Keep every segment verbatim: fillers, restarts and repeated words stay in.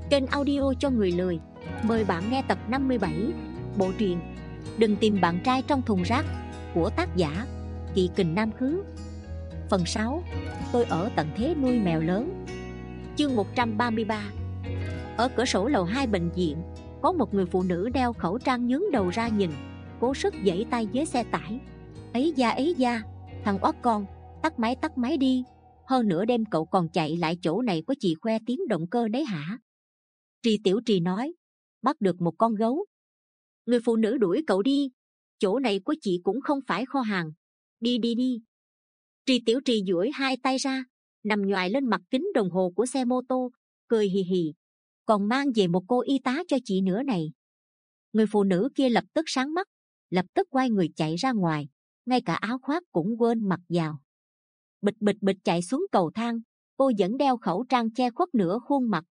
kênh audio cho người lười. Mời bạn nghe tập năm mươi bảy, bộ truyện Đừng tìm bạn trai trong thùng rác của tác giả Kỵ Kình Nam Khứ. Phần sáu, tôi ở tận thế nuôi mèo lớn. Chương một trăm ba mươi ba. Ở cửa sổ lầu hai bệnh viện, có một người phụ nữ đeo khẩu trang nhướng đầu ra nhìn, cố sức giãy tay với xe tải. Ấy da ấy da, thằng oát con, tắt máy tắt máy đi. Hơn nửa đêm cậu còn chạy lại chỗ này của chị khoe tiếng động cơ đấy hả? Trì Tiểu Trì nói, bắt được một con gấu. Người phụ nữ đuổi cậu đi, chỗ này của chị cũng không phải kho hàng. Đi đi đi. Trì Tiểu Trì duỗi hai tay ra, nằm nhoài lên mặt kính đồng hồ của xe mô tô, cười hì hì. Còn mang về một cô y tá cho chị nữa này. Người phụ nữ kia lập tức sáng mắt, lập tức quay người chạy ra ngoài, ngay cả áo khoác cũng quên mặc vào. Bịch bịch bịch chạy xuống cầu thang, cô vẫn đeo khẩu trang che khuất nửa khuôn mặt.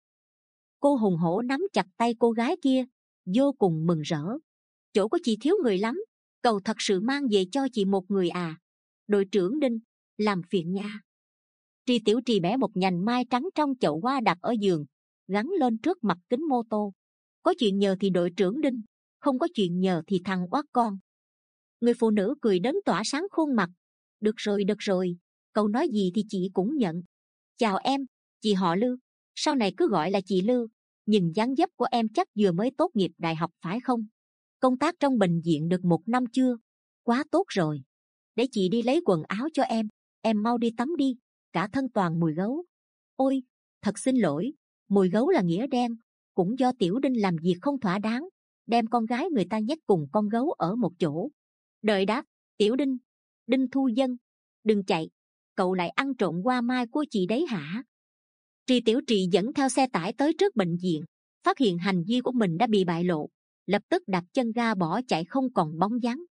Cô hùng hổ nắm chặt tay cô gái kia, vô cùng mừng rỡ. Chỗ của chị thiếu người lắm, cậu thật sự mang về cho chị một người à? Đội trưởng Đinh, làm phiền nha. Trì Tiểu Trì bẻ một nhành mai trắng trong chậu hoa đặt ở giường, gắn lên trước mặt kính mô tô. Có chuyện nhờ thì đội trưởng Đinh, không có chuyện nhờ thì thằng oát con. Người phụ nữ cười đến tỏa sáng khuôn mặt. Được rồi được rồi, cậu nói gì thì chị cũng nhận. Chào em, chị họ Lưu, sau này cứ gọi là chị Lưu. Nhìn dáng dấp của em chắc vừa mới tốt nghiệp đại học phải không? Công tác trong bệnh viện được một năm chưa? Quá tốt rồi. Để chị đi lấy quần áo cho em, em mau đi tắm đi, cả thân toàn mùi gấu. Ôi, thật xin lỗi, mùi gấu là nghĩa đen, cũng do Tiểu Đinh làm việc không thỏa đáng, đem con gái người ta nhét cùng con gấu ở một chỗ. Đợi đáp, Tiểu Đinh, Đinh Thu Dân, đừng chạy, cậu lại ăn trộm hoa mai của chị đấy hả? Trì Tiểu Trì dẫn theo xe tải tới trước bệnh viện, phát hiện hành vi của mình đã bị bại lộ, lập tức đạp chân ga bỏ chạy không còn bóng dáng.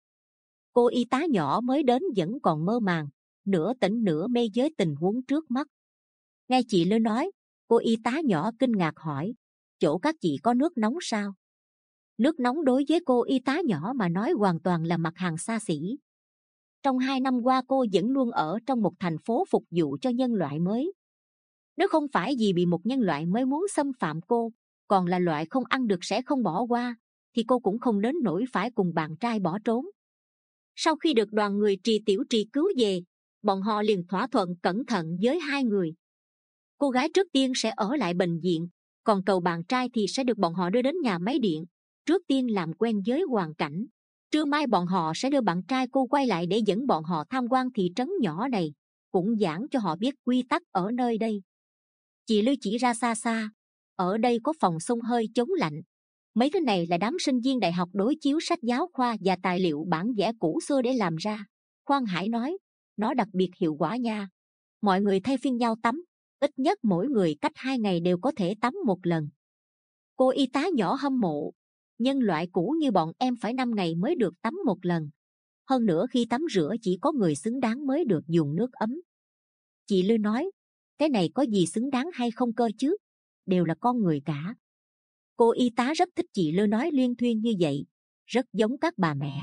Cô y tá nhỏ mới đến vẫn còn mơ màng, nửa tỉnh nửa mê với tình huống trước mắt. Nghe chị Lê nói, cô y tá nhỏ kinh ngạc hỏi, chỗ các chị có nước nóng sao? Nước nóng đối với cô y tá nhỏ mà nói hoàn toàn là mặt hàng xa xỉ. Trong hai năm qua cô vẫn luôn ở trong một thành phố phục vụ cho nhân loại mới. Nếu không phải vì bị một nhân loại mới muốn xâm phạm cô, còn là loại không ăn được sẽ không bỏ qua, thì cô cũng không đến nỗi phải cùng bạn trai bỏ trốn. Sau khi được đoàn người Trì Tiểu Trì cứu về, bọn họ liền thỏa thuận cẩn thận với hai người. Cô gái trước tiên sẽ ở lại bệnh viện, còn cậu bạn trai thì sẽ được bọn họ đưa đến nhà máy điện, trước tiên làm quen với hoàn cảnh. Trưa mai bọn họ sẽ đưa bạn trai cô quay lại để dẫn bọn họ tham quan thị trấn nhỏ này, cũng giảng cho họ biết quy tắc ở nơi đây. Chị Lưu chỉ ra xa xa, ở đây có phòng xông hơi chống lạnh. Mấy thứ này là đám sinh viên đại học đối chiếu sách giáo khoa và tài liệu bản vẽ cũ xưa để làm ra. Khoan Hải nói, nó đặc biệt hiệu quả nha. Mọi người thay phiên nhau tắm, ít nhất mỗi người cách hai ngày đều có thể tắm một lần. Cô y tá nhỏ hâm mộ, nhân loại cũ như bọn em phải năm ngày mới được tắm một lần. Hơn nữa khi tắm rửa chỉ có người xứng đáng mới được dùng nước ấm. Chị Lưu nói, cái này có gì xứng đáng hay không cơ chứ? Đều là con người cả. Cô y tá rất thích chị Lưu nói liên thuyên như vậy, rất giống các bà mẹ.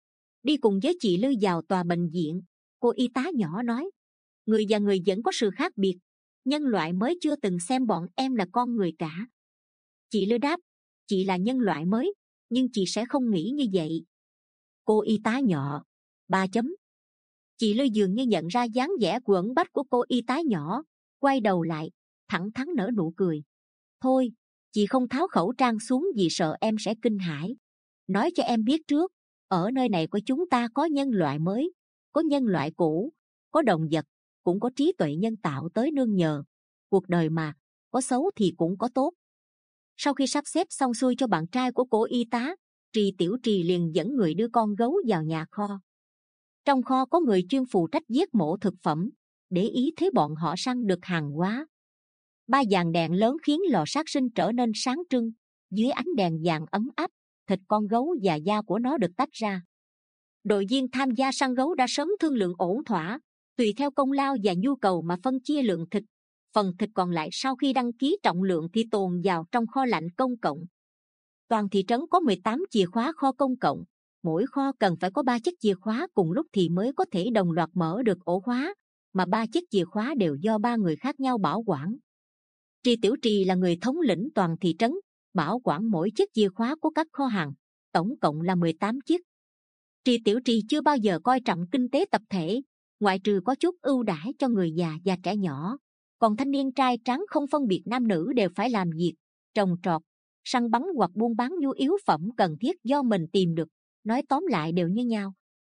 Đi cùng với chị Lưu vào tòa bệnh viện, cô y tá nhỏ nói, người và người vẫn có sự khác biệt, nhân loại mới chưa từng xem bọn em là con người cả. Chị Lưu đáp, chị là nhân loại mới, nhưng chị sẽ không nghĩ như vậy. Cô y tá nhỏ, ba chấm. Chị Lưu dường như nhận ra dáng vẻ quẫn bách của cô y tá nhỏ, quay đầu lại, thẳng thắn nở nụ cười. Thôi, chị không tháo khẩu trang xuống vì sợ em sẽ kinh hãi. Nói cho em biết trước, ở nơi này của chúng ta có nhân loại mới, có nhân loại cũ, có động vật, cũng có trí tuệ nhân tạo tới nương nhờ. Cuộc đời mà, có xấu thì cũng có tốt. Sau khi sắp xếp xong xuôi cho bạn trai của cô y tá, Trì Tiểu Trì liền dẫn người đưa con gấu vào nhà kho. Trong kho có người chuyên phụ trách giết mổ thực phẩm, để ý thấy bọn họ săn được hàng hóa. Ba dàn đèn lớn khiến lò sát sinh trở nên sáng trưng, dưới ánh đèn vàng ấm áp, thịt con gấu và da của nó được tách ra. Đội viên tham gia săn gấu đã sớm thương lượng ổn thỏa, tùy theo công lao và nhu cầu mà phân chia lượng thịt. Phần thịt còn lại sau khi đăng ký trọng lượng thì tồn vào trong kho lạnh công cộng. Toàn thị trấn có mười tám chìa khóa kho công cộng, mỗi kho cần phải có ba chiếc chìa khóa cùng lúc thì mới có thể đồng loạt mở được ổ khóa, mà ba chiếc chìa khóa đều do ba người khác nhau bảo quản. Tri Tiểu Trì là người thống lĩnh toàn thị trấn, bảo quản mỗi chiếc chìa khóa của các kho hàng, tổng cộng là mười tám chiếc. Tri Tiểu Trì chưa bao giờ coi trọng kinh tế tập thể, ngoại trừ có chút ưu đãi cho người già và trẻ nhỏ, còn thanh niên trai tráng không phân biệt nam nữ đều phải làm việc trồng trọt, săn bắn hoặc buôn bán nhu yếu phẩm cần thiết do mình tìm được, nói tóm lại đều như nhau.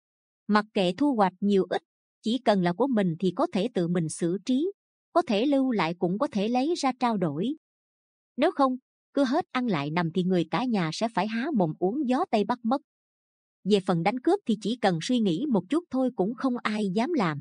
Mặc kệ thu hoạch nhiều ít, chỉ cần là của mình thì có thể tự mình xử trí, có thể lưu lại cũng có thể lấy ra trao đổi. Nếu không, cứ hết ăn lại nằm thì người cả nhà sẽ phải há mồm uống gió Tây Bắc mất. Về phần đánh cướp thì chỉ cần suy nghĩ một chút thôi cũng không ai dám làm.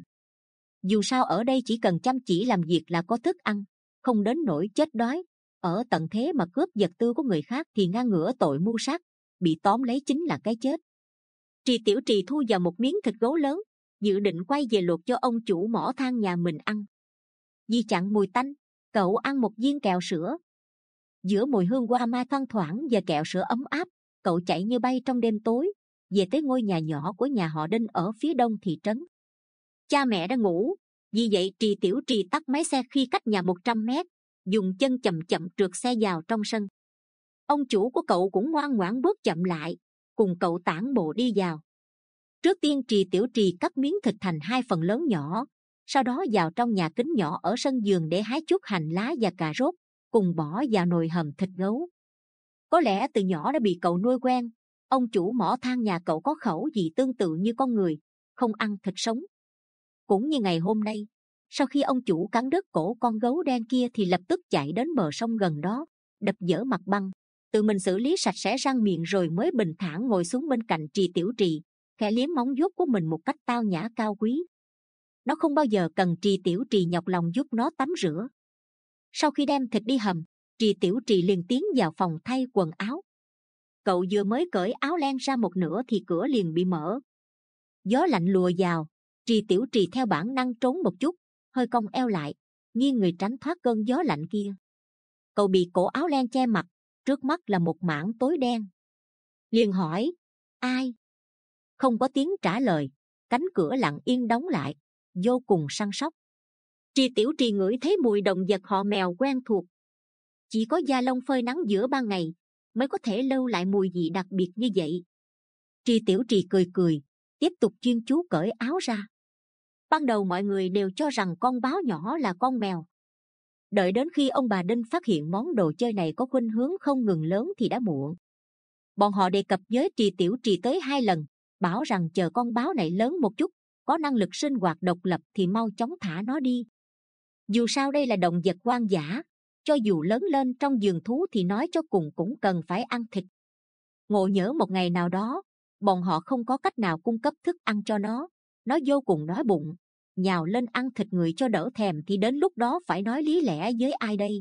Dù sao ở đây chỉ cần chăm chỉ làm việc là có thức ăn, không đến nỗi chết đói. Ở tận thế mà cướp vật tư của người khác thì ngang ngửa tội mưu sát, bị tóm lấy chính là cái chết. Tri Tiểu Trì thu vào một miếng thịt gấu lớn, dự định quay về luộc cho ông chủ mỏ than nhà mình ăn. Vì chặn mùi tanh, cậu ăn một viên kẹo sữa. Giữa mùi hương hoa mai thoang thoảng và kẹo sữa ấm áp, cậu chạy như bay trong đêm tối, về tới ngôi nhà nhỏ của nhà họ Đinh ở phía đông thị trấn. Cha mẹ đã ngủ, vì vậy Tri Tiểu Trì tắt máy xe khi cách nhà một trăm mét, dùng chân chậm chậm trượt xe vào trong sân. Ông chủ của cậu cũng ngoan ngoãn bước chậm lại, cùng cậu tản bộ đi vào. Trước tiên Tri Tiểu Trì cắt miếng thịt thành hai phần lớn nhỏ, sau đó vào trong nhà kính nhỏ ở sân vườn để hái chút hành lá và cà rốt, cùng bỏ vào nồi hầm thịt gấu. Có lẽ từ nhỏ đã bị cậu nuôi quen, ông chủ mỏ than nhà cậu có khẩu vị tương tự như con người, không ăn thịt sống. Cũng như ngày hôm nay, sau khi ông chủ cắn đứt cổ con gấu đen kia thì lập tức chạy đến bờ sông gần đó, đập vỡ mặt băng, tự mình xử lý sạch sẽ răng miệng rồi mới bình thản ngồi xuống bên cạnh Tri Tiểu Trì, khẽ liếm móng vuốt của mình một cách tao nhã cao quý. Nó không bao giờ cần Tri Tiểu Trì nhọc lòng giúp nó tắm rửa. Sau khi đem thịt đi hầm, Tri Tiểu Trì liền tiến vào phòng thay quần áo. Cậu vừa mới cởi áo len ra một nửa thì cửa liền bị mở. Gió lạnh lùa vào, Tri Tiểu Trì theo bản năng trốn một chút, hơi cong eo lại, nghiêng người tránh thoát cơn gió lạnh kia. Cậu bị cổ áo len che mặt, trước mắt là một mảng tối đen. Liền hỏi, ai? Không có tiếng trả lời, cánh cửa lặng yên đóng lại, vô cùng săn sóc. Tri Tiểu Trì ngửi thấy mùi động vật họ mèo quen thuộc. Chỉ có da lông phơi nắng giữa ban ngày mới có thể lưu lại mùi vị đặc biệt như vậy. Tri Tiểu Trì cười cười, tiếp tục chuyên chú cởi áo ra. Ban đầu mọi người đều cho rằng con báo nhỏ là con mèo. Đợi đến khi ông bà Đinh phát hiện món đồ chơi này có khuynh hướng không ngừng lớn thì đã muộn. Bọn họ đề cập với Tri Tiểu Trì tới hai lần, bảo rằng chờ con báo này lớn một chút, có năng lực sinh hoạt độc lập thì mau chóng thả nó đi. Dù sao đây là động vật hoang dã, cho dù lớn lên trong vườn thú thì nói cho cùng cũng cần phải ăn thịt. Ngộ nhỡ một ngày nào đó, bọn họ không có cách nào cung cấp thức ăn cho nó, nó vô cùng đói bụng, nhào lên ăn thịt người cho đỡ thèm thì đến lúc đó phải nói lý lẽ với ai đây?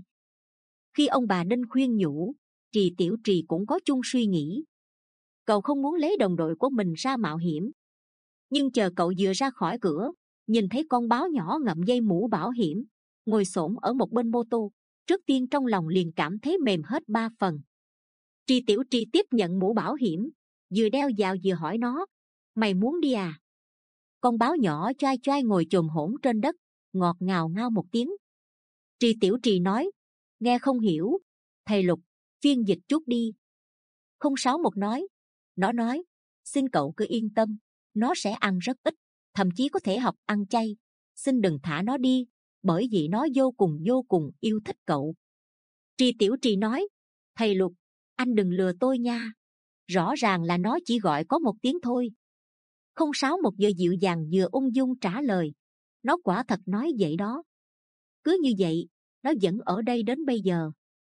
Khi ông bà Đinh khuyên nhủ, Tri Tiểu Trì cũng có chung suy nghĩ. Cậu không muốn lấy đồng đội của mình ra mạo hiểm. Nhưng chờ cậu vừa ra khỏi cửa, nhìn thấy con báo nhỏ ngậm dây mũ bảo hiểm, ngồi xổm ở một bên mô tô, trước tiên trong lòng liền cảm thấy mềm hết ba phần. Tri Tiểu Trì tiếp nhận mũ bảo hiểm, vừa đeo vào vừa hỏi nó, mày muốn đi à? Con báo nhỏ choai choai ngồi chồm hổn trên đất, ngọt ngào ngao một tiếng. Tri Tiểu Trì nói, nghe không hiểu, thầy Lục, phiên dịch chút đi. Không sáu một nói, nó nói, xin cậu cứ yên tâm, nó sẽ ăn rất ít, thậm chí có thể học ăn chay, xin đừng thả nó đi, bởi vì nó vô cùng vô cùng yêu thích cậu. Tri Tiểu Trì nói, thầy Lục, anh đừng lừa tôi nha, rõ ràng là nó chỉ gọi có một tiếng thôi. Không sáu một vừa dịu dàng vừa ung dung trả lời, nó quả thật nói vậy đó. Cứ như vậy, nó vẫn ở đây đến bây giờ.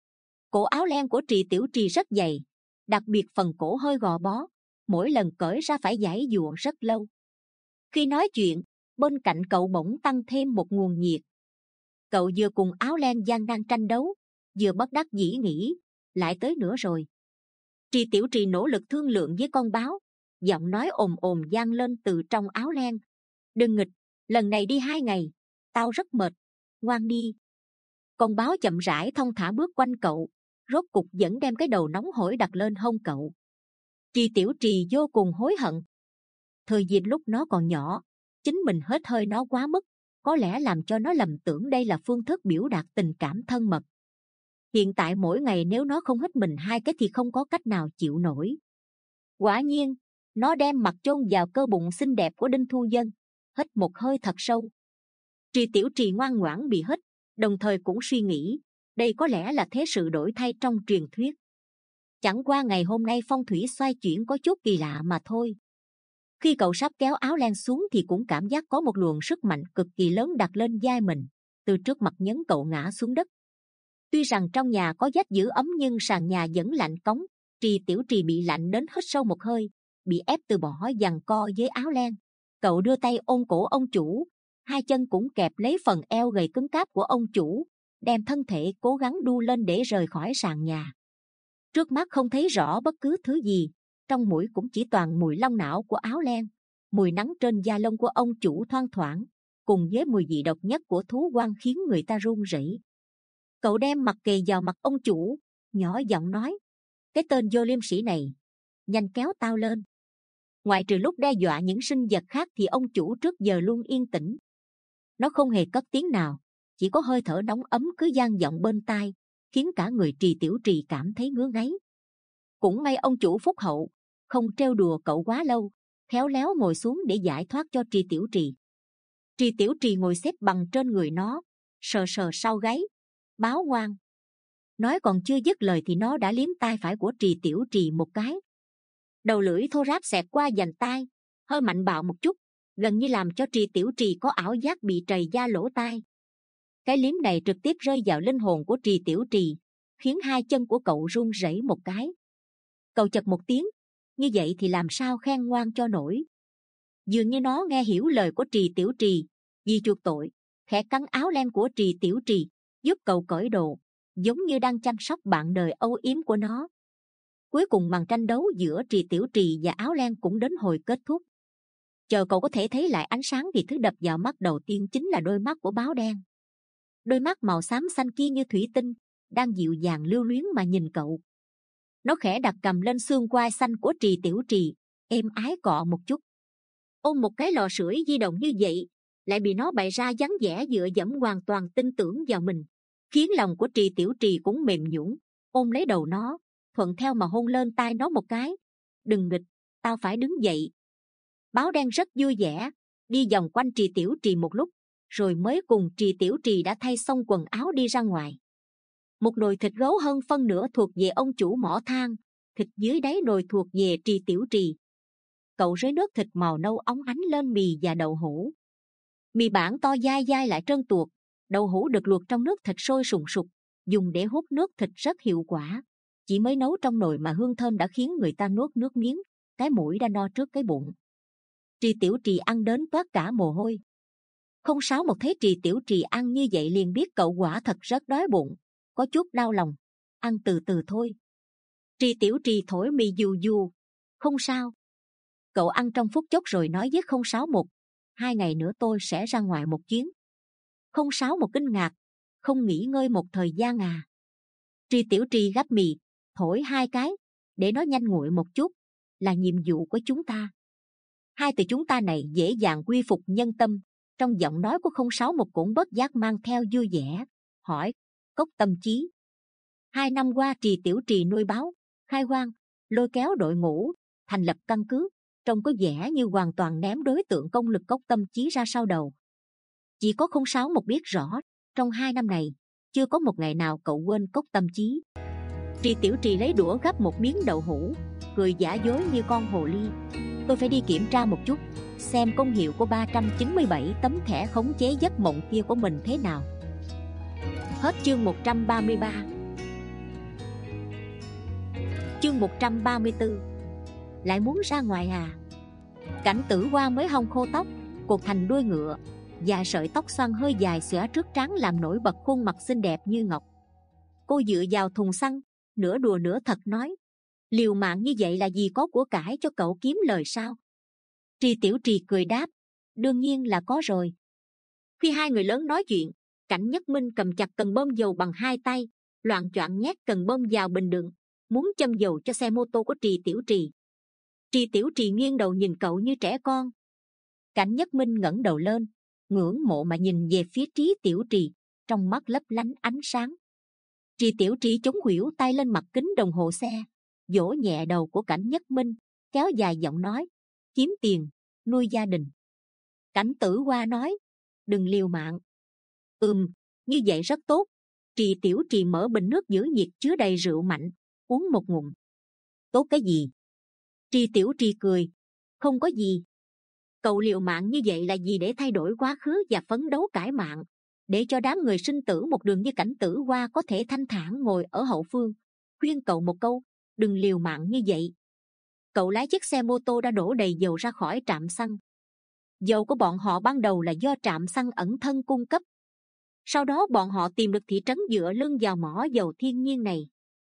Cổ áo len của Tri Tiểu Trì rất dày, đặc biệt phần cổ hơi gò bó, mỗi lần cởi ra phải giãy giụa rất lâu. Khi nói chuyện, bên cạnh cậu bỗng tăng thêm một nguồn nhiệt. Cậu vừa cùng áo len gian nan tranh đấu, vừa bất đắc dĩ nghĩ, lại tới nữa rồi. Tri Tiểu Trì nỗ lực thương lượng với con báo, giọng nói ồm ồm vang lên từ trong áo len, đừng nghịch, lần này đi hai ngày, tao rất mệt, ngoan đi. Con báo chậm rãi thong thả bước quanh cậu, rốt cục vẫn đem cái đầu nóng hổi đặt lên hông cậu. Tri Tiểu Trì vô cùng hối hận. Thời dịp lúc nó còn nhỏ, chính mình hết hơi nó quá mức, có lẽ làm cho nó lầm tưởng đây là phương thức biểu đạt tình cảm thân mật. Hiện tại mỗi ngày nếu nó không hít mình hai cái thì không có cách nào chịu nổi. Quả nhiên, nó đem mặt chôn vào cơ bụng xinh đẹp của Đinh Thu Dân, hít một hơi thật sâu. Trì Tiểu Trì ngoan ngoãn bị hít, đồng thời cũng suy nghĩ, đây có lẽ là thế sự đổi thay trong truyền thuyết. Chẳng qua ngày hôm nay phong thủy xoay chuyển có chút kỳ lạ mà thôi. Khi cậu sắp kéo áo len xuống thì cũng cảm giác có một luồng sức mạnh cực kỳ lớn đặt lên vai mình, từ trước mặt nhấn cậu ngã xuống đất. Tuy rằng trong nhà có vách giữ ấm nhưng sàn nhà vẫn lạnh cống. Trì Tiểu Trì bị lạnh đến hít sâu một hơi, bị ép từ bỏ giằng co với áo len. Cậu đưa tay ôm cổ ông chủ, hai chân cũng kẹp lấy phần eo gầy cứng cáp của ông chủ, đem thân thể cố gắng đu lên để rời khỏi sàn nhà. Trước mắt không thấy rõ bất cứ thứ gì, trong mũi cũng chỉ toàn mùi long não của áo len, mùi nắng trên da lông của ông chủ thoang thoảng, cùng với mùi vị độc nhất của thú oan khiến người ta run rẩy. Cậu đem mặt kề vào mặt ông chủ, nhỏ giọng nói: cái tên vô liêm sỉ này, nhanh kéo tao lên. Ngoại trừ lúc đe dọa những sinh vật khác thì ông chủ trước giờ luôn yên tĩnh. Nó không hề cất tiếng nào, chỉ có hơi thở nóng ấm cứ vang vọng bên tai, khiến cả người Trì Tiểu Trì cảm thấy ngứa ngáy. Cũng may ông chủ phúc hậu, không trêu đùa cậu quá lâu, khéo léo ngồi xuống để giải thoát cho Trì Tiểu Trì. Trì Tiểu Trì ngồi xếp bằng trên người nó, sờ sờ sau gáy: báo ngoan. Nói còn chưa dứt lời thì nó đã liếm tai phải của Trì Tiểu Trì một cái. Đầu lưỡi thô ráp xẹt qua vành tai, hơi mạnh bạo một chút, gần như làm cho Trì Tiểu Trì có ảo giác bị trầy da lỗ tai. Cái liếm này trực tiếp rơi vào linh hồn của Trì Tiểu Trì, khiến hai chân của cậu run rẩy một cái. Cậu chật một tiếng, như vậy thì làm sao khen ngoan cho nổi. Dường như nó nghe hiểu lời của Trì Tiểu Trì, vì chuộc tội, khẽ cắn áo len của Trì Tiểu Trì, giúp cậu cởi đồ, giống như đang chăm sóc bạn đời âu yếm của nó. Cuối cùng màn tranh đấu giữa Trì Tiểu Trì và áo len cũng đến hồi kết thúc. Chờ cậu có thể thấy lại ánh sáng thì thứ đập vào mắt đầu tiên chính là đôi mắt của báo đen. Đôi mắt màu xám xanh kia như thủy tinh, đang dịu dàng lưu luyến mà nhìn cậu. Nó khẽ đặt cầm lên xương quai xanh của Trì Tiểu Trì, êm ái cọ một chút. Ôm một cái lò sưởi di động như vậy, lại bị nó bày ra dáng vẻ dựa dẫm hoàn toàn tin tưởng vào mình, khiến lòng của Trì Tiểu Trì cũng mềm nhũn, ôm lấy đầu nó, thuận theo mà hôn lên tai nó một cái. Đừng nghịch, tao phải đứng dậy. Báo đen rất vui vẻ, đi vòng quanh Trì Tiểu Trì một lúc, rồi mới cùng Trì Tiểu Trì đã thay xong quần áo đi ra ngoài. Một nồi thịt gấu hơn phân nửa thuộc về ông chủ mỏ than, thịt dưới đáy nồi thuộc về Trì Tiểu Trì. Cậu rưới nước thịt màu nâu óng ánh lên mì và đậu hũ. Mì bản to dai dai lại trơn tuột, đậu hũ được luộc trong nước thịt sôi sùng sục, dùng để hút nước thịt rất hiệu quả. Chỉ mới nấu trong nồi mà hương thơm đã khiến người ta nuốt nước miếng, cái mũi đã no trước cái bụng. Trì Tiểu Trì ăn đến toát cả mồ hôi. Không sáu một thấy Trì Tiểu Trì ăn như vậy liền biết cậu quả thật rất đói bụng, có chút đau lòng. Ăn từ từ thôi. Trì Tiểu Trì thổi mì dù dù. Không sao. Cậu ăn trong phút chốc rồi nói với không sáu một, hai ngày nữa tôi sẽ ra ngoài một chuyến. Không sáu một kinh ngạc, không nghỉ ngơi một thời gian à? Trì Tiểu Trì gắp mì, thổi hai cái, để nó nhanh nguội một chút, là nhiệm vụ của chúng ta. Hai từ chúng ta này dễ dàng quy phục nhân tâm. Trong giọng nói của không sáu một cũng bất giác mang theo vui vẻ, hỏi: Cốc Tâm Chí. Hai năm qua Trì Tiểu Trì nuôi báo, khai hoang, lôi kéo đội ngũ, thành lập căn cứ, trông có vẻ như hoàn toàn ném đối tượng công lực Cốc Tâm Chí ra sau đầu. Chỉ có không sáu một biết rõ, trong hai năm này chưa có một ngày nào cậu quên Cốc Tâm Chí. Trì Tiểu Trì lấy đũa gắp một miếng đậu hũ, cười giả dối như con hồ ly. Tôi phải đi kiểm tra một chút, xem công hiệu của ba trăm chín mươi bảy tấm thẻ khống chế giấc mộng kia của mình thế nào. Hết chương một trăm ba mươi ba. Chương một trăm ba mươi tư. Lại muốn ra ngoài à? Cảnh Tử Hoa mới hong khô tóc, cột thành đuôi ngựa, dài sợi tóc xoăn hơi dài xõa trước trán làm nổi bật khuôn mặt xinh đẹp như ngọc. Cô dựa vào thùng xăng, nửa đùa nửa thật nói: liều mạng như vậy là gì có của cải cho cậu kiếm lời sao? Trì Tiểu Trì cười đáp: đương nhiên là có rồi. Khi hai người lớn nói chuyện, Cảnh Nhất Minh cầm chặt cần bơm dầu bằng hai tay, loạng choạng nhét cần bơm vào bình đựng, muốn châm dầu cho xe mô tô của Trì Tiểu Trì. Trì Tiểu Trì nghiêng đầu nhìn cậu như trẻ con. Cảnh Nhất Minh ngẩng đầu lên, ngưỡng mộ mà nhìn về phía Trì Tiểu Trì, trong mắt lấp lánh ánh sáng. Trì Tiểu Trì chống khuỷu tay lên mặt kính đồng hồ xe, vỗ nhẹ đầu của Cảnh Nhất Minh, kéo dài giọng nói: kiếm tiền, nuôi gia đình. Cảnh Tử Hoa nói: đừng liều mạng. Ừm, như vậy rất tốt. Trì Tiểu Trì mở bình nước giữ nhiệt chứa đầy rượu mạnh, uống một ngụm. Tốt cái gì? Trì Tiểu Trì cười: không có gì. Cậu liều mạng như vậy là gì? Để thay đổi quá khứ và phấn đấu cải mạng, để cho đám người sinh tử một đường như Cảnh Tử Hoa có thể thanh thản ngồi ở hậu phương. Khuyên cậu một câu, đừng liều mạng như vậy. Cậu lái chiếc xe mô tô đã đổ đầy dầu ra khỏi trạm xăng. Dầu của bọn họ ban đầu là do trạm xăng ẩn thân cung cấp. Sau đó bọn họ tìm được thị trấn dựa lưng vào mỏ dầu thiên nhiên này.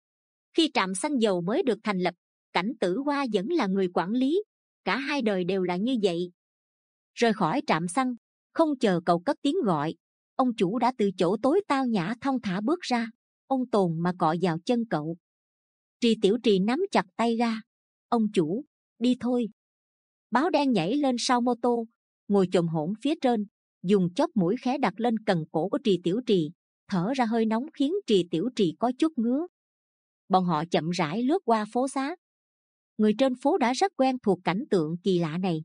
Khi trạm xăng dầu mới được thành lập, Cảnh Tử Hoa vẫn là người quản lý. Cả hai đời đều là như vậy. Rời khỏi trạm xăng, không chờ cậu cất tiếng gọi, ông chủ đã từ chỗ tối tao nhã thong thả bước ra, ôn tồn mà cọ vào chân cậu. Trì Tiểu Trì nắm chặt tay ga. Ông chủ, đi thôi. Báo đen nhảy lên sau mô tô, ngồi chồm hổm phía trên, dùng chóp mũi khé đặt lên cần cổ của Trì Tiểu Trì, thở ra hơi nóng khiến Trì Tiểu Trì có chút ngứa. Bọn họ chậm rãi lướt qua phố xá. Người trên phố đã rất quen thuộc cảnh tượng kỳ lạ này.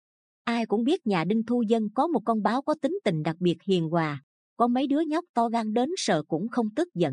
Ai cũng biết nhà Đinh Thu Dân có một con báo có tính tình đặc biệt hiền hòa, có mấy đứa nhóc to gan đến sợ cũng không tức giận.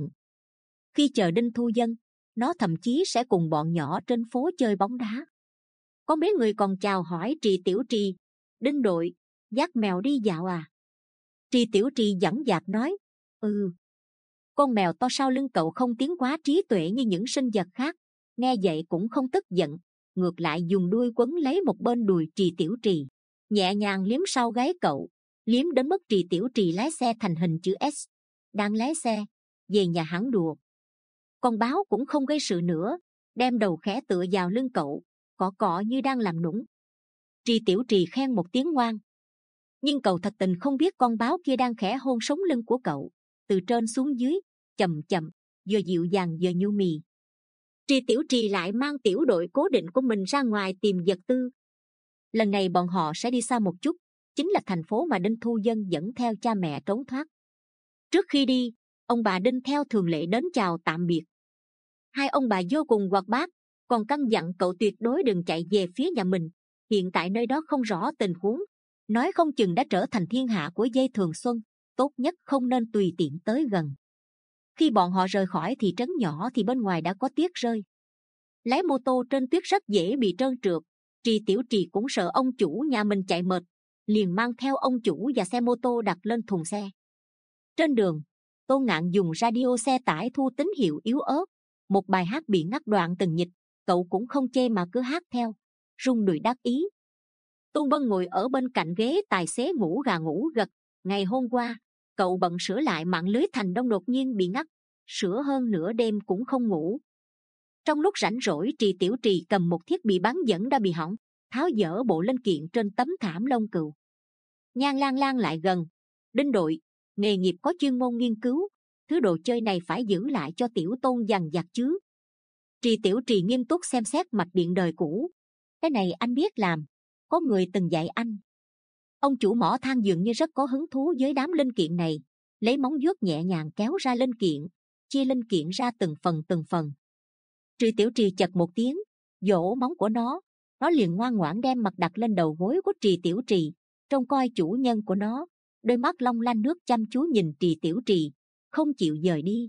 Khi chờ Đinh Thu Dân, nó thậm chí sẽ cùng bọn nhỏ trên phố chơi bóng đá. Có mấy người còn chào hỏi Trì Tiểu Trì: Đinh đội, dắt mèo đi dạo à? Trì Tiểu Trì dõng dạc nói: ừ. Con mèo to sau lưng cậu không tiến quá trí tuệ như những sinh vật khác, nghe vậy cũng không tức giận, ngược lại dùng đuôi quấn lấy một bên đùi Trì Tiểu Trì, nhẹ nhàng liếm sau gáy cậu, liếm đến mức Trì Tiểu Trì lái xe thành hình chữ S. Đang lái xe về nhà hắn đùa. Con báo cũng không gây sự nữa, đem đầu khẽ tựa vào lưng cậu, cọ cọ như đang làm nũng. Trì Tiểu Trì khen một tiếng ngoan. Nhưng cậu thật tình không biết con báo kia đang khẽ hôn sống lưng của cậu, từ trên xuống dưới, chậm chậm, vừa dịu dàng vừa nhu mì. Trì Tiểu Trì lại mang tiểu đội cố định của mình ra ngoài tìm vật tư. Lần này bọn họ sẽ đi xa một chút, chính là thành phố mà Đinh Thu Dân dẫn theo cha mẹ trốn thoát. Trước khi đi, ông bà Đinh theo thường lệ đến chào tạm biệt. Hai ông bà vô cùng hoạt bát, còn căn dặn cậu tuyệt đối đừng chạy về phía nhà mình. Hiện tại nơi đó không rõ tình huống, nói không chừng đã trở thành thiên hạ của dây Thường Xuân, tốt nhất không nên tùy tiện tới gần. Khi bọn họ rời khỏi thị trấn nhỏ thì bên ngoài đã có tuyết rơi. Lái mô tô trên tuyết rất dễ bị trơn trượt. Trì Tiểu Trì cũng sợ ông chủ nhà mình chạy mệt, liền mang theo ông chủ và xe mô tô đặt lên thùng xe. Trên đường, Tô Ngạn dùng radio xe tải thu tín hiệu yếu ớt, một bài hát bị ngắt đoạn từng nhịp, cậu cũng không chê mà cứ hát theo, rung đùi đắc ý. Tôn Bân ngồi ở bên cạnh ghế tài xế ngủ gà ngủ gật. Ngày hôm qua, cậu bận sửa lại mạng lưới thành đông đột nhiên bị ngắt, sửa hơn nửa đêm cũng không ngủ. Trong lúc rảnh rỗi, Trì Tiểu Trì cầm một thiết bị bán dẫn đã bị hỏng, tháo dỡ bộ linh kiện trên tấm thảm lông cừu. Nhan Lang Lang lại gần: Đinh đội, nghề nghiệp có chuyên môn nghiên cứu, thứ đồ chơi này phải giữ lại cho Tiểu Tôn dằn vặt chứ. Trì Tiểu Trì nghiêm túc xem xét mạch điện đời cũ. Cái này anh biết làm, có người từng dạy anh. Ông chủ mỏ than dường như rất có hứng thú với đám linh kiện này, lấy móng vuốt nhẹ nhàng kéo ra linh kiện, chia linh kiện ra từng phần từng phần. Trì Tiểu Trì chật một tiếng, vỗ móng của nó, nó liền ngoan ngoãn đem mặt đặt lên đầu gối của Trì Tiểu Trì, trông coi chủ nhân của nó, đôi mắt long lanh nước chăm chú nhìn Trì Tiểu Trì, không chịu dời đi.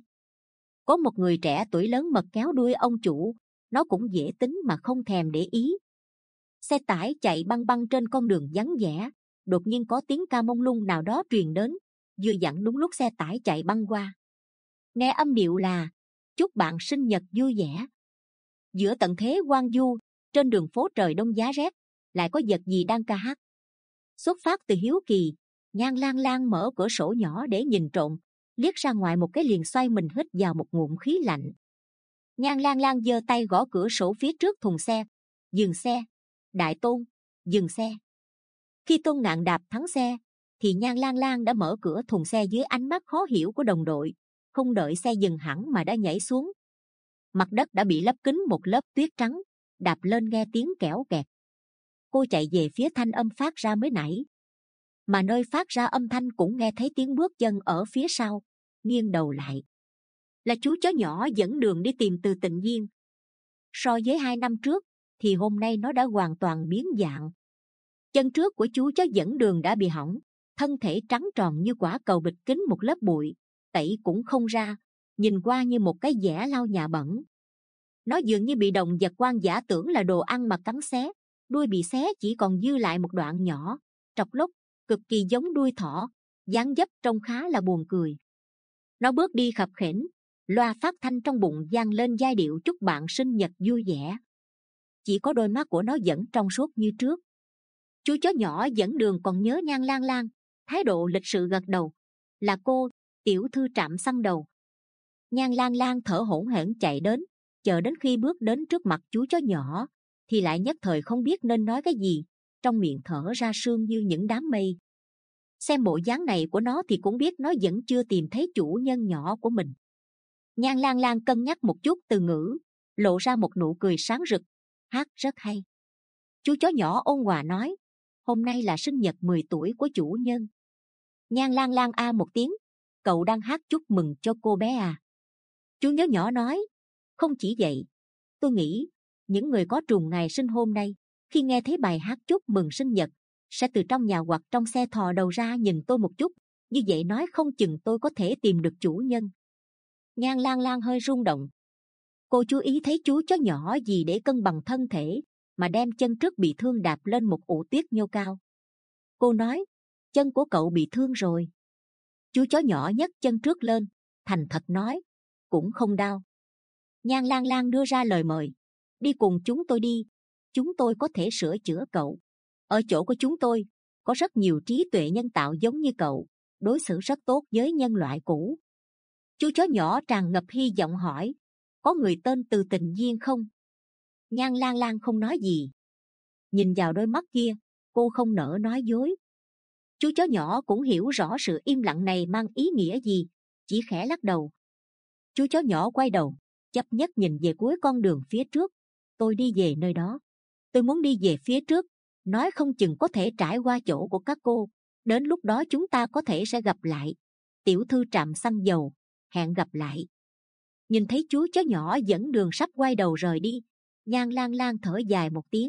Có một người trẻ tuổi lớn mật kéo đuôi ông chủ, nó cũng dễ tính mà không thèm để ý. Xe tải chạy băng băng trên con đường vắng vẻ, đột nhiên có tiếng ca mông lung nào đó truyền đến, vừa dặn đúng lúc xe tải chạy băng qua. Nghe âm điệu là chúc bạn sinh nhật vui vẻ. Giữa tận thế hoang vu, trên đường phố trời đông giá rét, lại có vật gì đang ca hát. Xuất phát từ hiếu kỳ, Nhan Lang Lang mở cửa sổ nhỏ để nhìn trộm, liếc ra ngoài một cái liền xoay mình hít vào một ngụm khí lạnh. Nhan Lang Lang giơ tay gõ cửa sổ phía trước thùng xe: dừng xe. Đại Tôn, dừng xe. Khi Tôn Ngạn đạp thắng xe, thì Nhan Lang Lang đã mở cửa thùng xe dưới ánh mắt khó hiểu của đồng đội, không đợi xe dừng hẳn mà đã nhảy xuống. Mặt đất đã bị lấp kín một lớp tuyết trắng, đạp lên nghe tiếng kẽo kẹt. Cô chạy về phía thanh âm phát ra mới nãy, mà nơi phát ra âm thanh cũng nghe thấy tiếng bước chân ở phía sau, nghiêng đầu lại. là chú chó nhỏ dẫn đường đi tìm Từ Tịnh Viên. So với hai năm trước thì hôm nay nó đã hoàn toàn biến dạng. Chân trước của chú chó dẫn đường đã bị hỏng, thân thể trắng tròn như quả cầu bịt kín một lớp bụi, tẩy cũng không ra, nhìn qua như một cái dẻ lau nhà bẩn. Nó dường như bị động vật hoang dã tưởng là đồ ăn mà cắn xé, đuôi bị xé chỉ còn dư lại một đoạn nhỏ, trọc lốc, cực kỳ giống đuôi thỏ, dáng dấp trông khá là buồn cười. Nó bước đi khập khểnh, loa phát thanh trong bụng vang lên giai điệu chúc bạn sinh nhật vui vẻ. Chỉ có đôi mắt của nó vẫn trong suốt như trước. Chú chó nhỏ dẫn đường còn nhớ Nhan Lang Lang, thái độ lịch sự gật đầu. Là cô, tiểu thư Trạm Xăng Đầu. Nhan Lang Lang thở hổn hển chạy đến, chờ đến khi bước đến trước mặt chú chó nhỏ thì lại nhất thời không biết nên nói cái gì, trong miệng thở ra sương như những đám mây. Xem bộ dáng này của nó thì cũng biết nó vẫn chưa tìm thấy chủ nhân nhỏ của mình. Nhan Lang Lang cân nhắc một chút từ ngữ, lộ ra một nụ cười sáng rực. Hát rất hay. Chú chó nhỏ ôn hòa nói, hôm nay là sinh nhật mười tuổi của chủ nhân. Nhan Lang Lang a một tiếng, cậu đang hát chúc mừng cho cô bé à? Chú nhớ nhỏ nói, không chỉ vậy, tôi nghĩ những người có trùng ngày sinh hôm nay khi nghe thấy bài hát chúc mừng sinh nhật sẽ từ trong nhà hoặc trong xe thò đầu ra nhìn tôi một chút, như vậy nói không chừng tôi có thể tìm được chủ nhân. Nhan Lang Lang hơi rung động. Cô chú ý thấy chú chó nhỏ gì để cân bằng thân thể mà đem chân trước bị thương đạp lên một ụ tuyết nhô cao. Cô nói, chân của cậu bị thương rồi. Chú chó nhỏ nhấc chân trước lên, thành thật nói, cũng không đau. Nhan Lang Lang đưa ra lời mời, đi cùng chúng tôi đi, chúng tôi có thể sửa chữa cậu. Ở chỗ của chúng tôi có rất nhiều trí tuệ nhân tạo giống như cậu, đối xử rất tốt với nhân loại cũ. Chú chó nhỏ tràn ngập hy vọng hỏi, có người tên Từ Tịnh Viên không? Nhan Lang Lang không nói gì. Nhìn vào đôi mắt kia, cô không nỡ nói dối. Chú chó nhỏ cũng hiểu rõ sự im lặng này mang ý nghĩa gì, chỉ khẽ lắc đầu. Chú chó nhỏ quay đầu, chấp nhất nhìn về cuối con đường phía trước. Tôi đi về nơi đó. Tôi muốn đi về phía trước, nói không chừng có thể trải qua chỗ của các cô. Đến lúc đó chúng ta có thể sẽ gặp lại. Tiểu thư Trạm Xăng Dầu, hẹn gặp lại. Nhìn thấy chú chó nhỏ dẫn đường sắp quay đầu rời đi, Nhan Lang Lang thở dài một tiếng.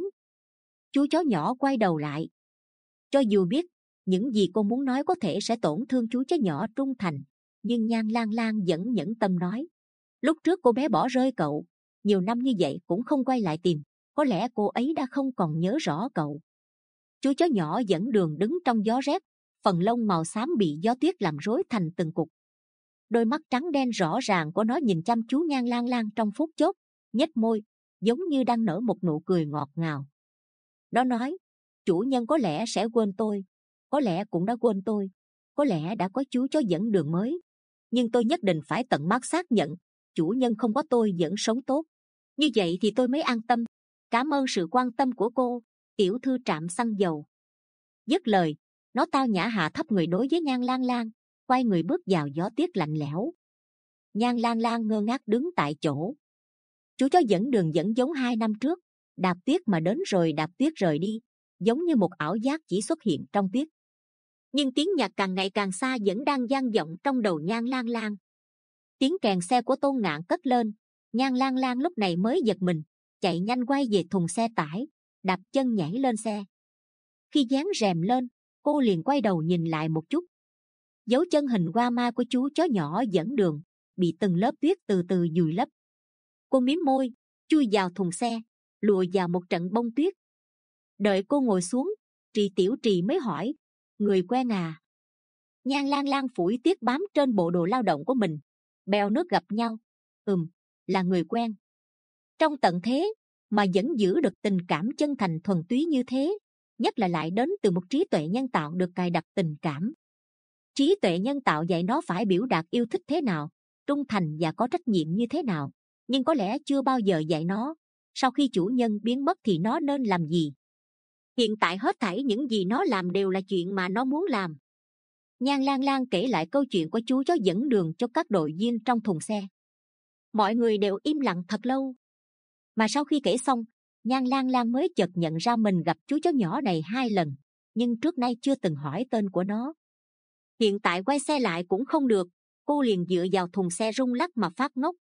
Chú chó nhỏ quay đầu lại. Cho dù biết những gì cô muốn nói có thể sẽ tổn thương chú chó nhỏ trung thành, nhưng Nhan Lang Lang vẫn nhẫn tâm nói, lúc trước cô bé bỏ rơi cậu, nhiều năm như vậy cũng không quay lại tìm, có lẽ cô ấy đã không còn nhớ rõ cậu. Chú chó nhỏ dẫn đường đứng trong gió rét, phần lông màu xám bị gió tuyết làm rối thành từng cục. Đôi mắt trắng đen rõ ràng của nó nhìn chăm chú Nhan Lang Lang trong phút chốc, nhếch môi, giống như đang nở một nụ cười ngọt ngào. Nó nói, chủ nhân có lẽ sẽ quên tôi, có lẽ cũng đã quên tôi, có lẽ đã có chú chó dẫn đường mới, nhưng tôi nhất định phải tận mắt xác nhận chủ nhân không có tôi vẫn sống tốt, như vậy thì tôi mới an tâm. Cảm ơn sự quan tâm của cô, tiểu thư Trạm Xăng Dầu. Dứt lời, nó tao nhã hạ thấp người đối với Nhan Lang Lang, quay người bước vào gió tuyết lạnh lẽo. Nhan Lang Lang ngơ ngác đứng tại chỗ. Chú chó dẫn đường vẫn giống hai năm trước, đạp tuyết mà đến rồi đạp tuyết rời đi, giống như một ảo giác chỉ xuất hiện trong tuyết. Nhưng tiếng nhạc càng ngày càng xa vẫn đang vang vọng trong đầu Nhan Lang Lang. Tiếng kèn xe của Tôn Ngạn cất lên, Nhan Lang Lang lúc này mới giật mình, chạy nhanh quay về thùng xe tải, đạp chân nhảy lên xe. Khi dán rèm lên, cô liền quay đầu nhìn lại một chút. Dấu chân hình hoa ma của chú chó nhỏ dẫn đường bị từng lớp tuyết từ từ vùi lấp. Cô mím môi, chui vào thùng xe, lùa vào một trận bông tuyết. Đợi cô ngồi xuống, Trì Tiểu Trì mới hỏi, người quen à? Nhan Lang Lang phủi tuyết bám trên bộ đồ lao động của mình, bèo nước gặp nhau. Ừm, là người quen. Trong tận thế mà vẫn giữ được tình cảm chân thành thuần túy như thế, nhất là lại đến từ một trí tuệ nhân tạo được cài đặt tình cảm. Trí tuệ nhân tạo dạy nó phải biểu đạt yêu thích thế nào, trung thành và có trách nhiệm như thế nào, nhưng có lẽ chưa bao giờ dạy nó sau khi chủ nhân biến mất thì nó nên làm gì. Hiện tại hết thảy những gì nó làm đều là chuyện mà nó muốn làm. Nhan Lang Lang kể lại câu chuyện của chú chó dẫn đường cho các đội viên trong thùng xe. Mọi người đều im lặng thật lâu. Mà sau khi kể xong, Nhan Lang Lang mới chợt nhận ra mình gặp chú chó nhỏ này hai lần, nhưng trước nay chưa từng hỏi tên của nó. Hiện tại quay xe lại cũng không được, cô liền dựa vào thùng xe rung lắc mà phát ngốc.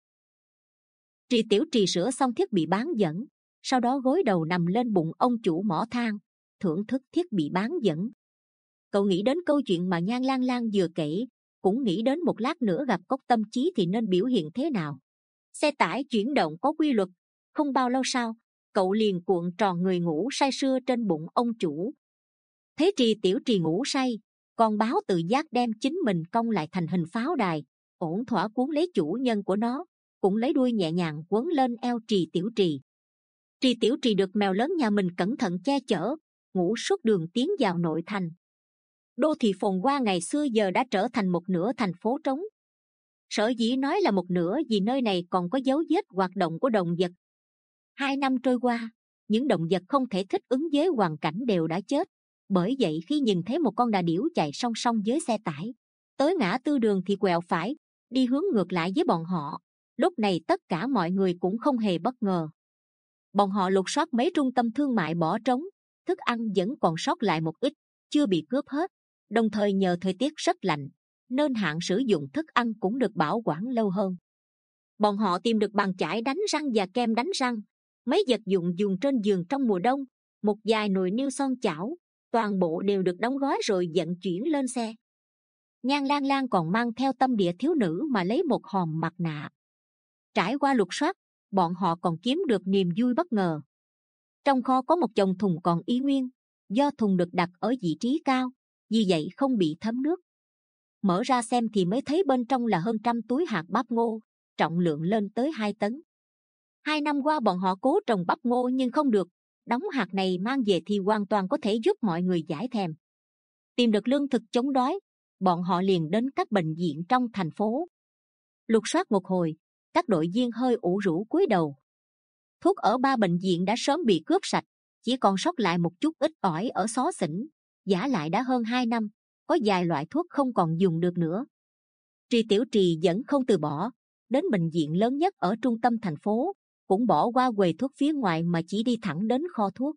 Trì Tiểu Trì sửa xong thiết bị bán dẫn, sau đó gối đầu nằm lên bụng ông chủ mỏ than, thưởng thức thiết bị bán dẫn. Cậu nghĩ đến câu chuyện mà Nhan Lang Lang vừa kể, cũng nghĩ đến một lát nữa gặp Cốc Tâm Chí thì nên biểu hiện thế nào. Xe tải chuyển động có quy luật, không bao lâu sau, cậu liền cuộn tròn người ngủ say sưa trên bụng ông chủ. Thế Trì Tiểu Trì ngủ say, con báo tự giác đem chính mình cong lại thành hình pháo đài, ổn thỏa cuốn lấy chủ nhân của nó, cũng lấy đuôi nhẹ nhàng quấn lên eo Trì Tiểu Trì. Trì Tiểu Trì được mèo lớn nhà mình cẩn thận che chở, ngủ suốt đường tiến vào nội thành. Đô thị phồn hoa ngày xưa giờ đã trở thành một nửa thành phố trống. Sở dĩ nói là một nửa vì nơi này còn có dấu vết hoạt động của động vật. Hai năm trôi qua, những động vật không thể thích ứng với hoàn cảnh đều đã chết. Bởi vậy khi nhìn thấy một con đà điểu chạy song song với xe tải, tới ngã tư đường thì quẹo phải, đi hướng ngược lại với bọn họ, lúc này tất cả mọi người cũng không hề bất ngờ. Bọn họ lục soát mấy trung tâm thương mại bỏ trống, thức ăn vẫn còn sót lại một ít, chưa bị cướp hết. Đồng thời nhờ thời tiết rất lạnh, nên hạn sử dụng thức ăn cũng được bảo quản lâu hơn. Bọn họ tìm được bàn chải đánh răng và kem đánh răng, mấy vật dụng dùng trên giường trong mùa đông, một vài nồi niêu son chảo, toàn bộ đều được đóng gói rồi vận chuyển lên xe. Nhan Lang Lang còn mang theo tâm địa thiếu nữ mà lấy một hòm mặt nạ. Trải qua lục soát, bọn họ còn kiếm được niềm vui bất ngờ. Trong kho có một chồng thùng còn y nguyên, do thùng được đặt ở vị trí cao, vì vậy không bị thấm nước. Mở ra xem thì mới thấy bên trong là hơn trăm túi hạt bắp ngô, trọng lượng lên tới hai tấn. Hai năm qua bọn họ cố trồng bắp ngô nhưng không được, đống hạt này mang về thì hoàn toàn có thể giúp mọi người giải thèm. Tìm được lương thực chống đói, bọn họ liền đến các bệnh viện trong thành phố. Lục soát một hồi, các đội viên hơi ủ rũ cúi đầu. Thuốc ở ba bệnh viện đã sớm bị cướp sạch, chỉ còn sót lại một chút ít ỏi ở xó xỉnh. Giả lại đã hơn hai năm, có vài loại thuốc không còn dùng được nữa. Trì Tiểu Trì vẫn không từ bỏ, đến bệnh viện lớn nhất ở trung tâm thành phố, cũng bỏ qua quầy thuốc phía ngoài mà chỉ đi thẳng đến kho thuốc.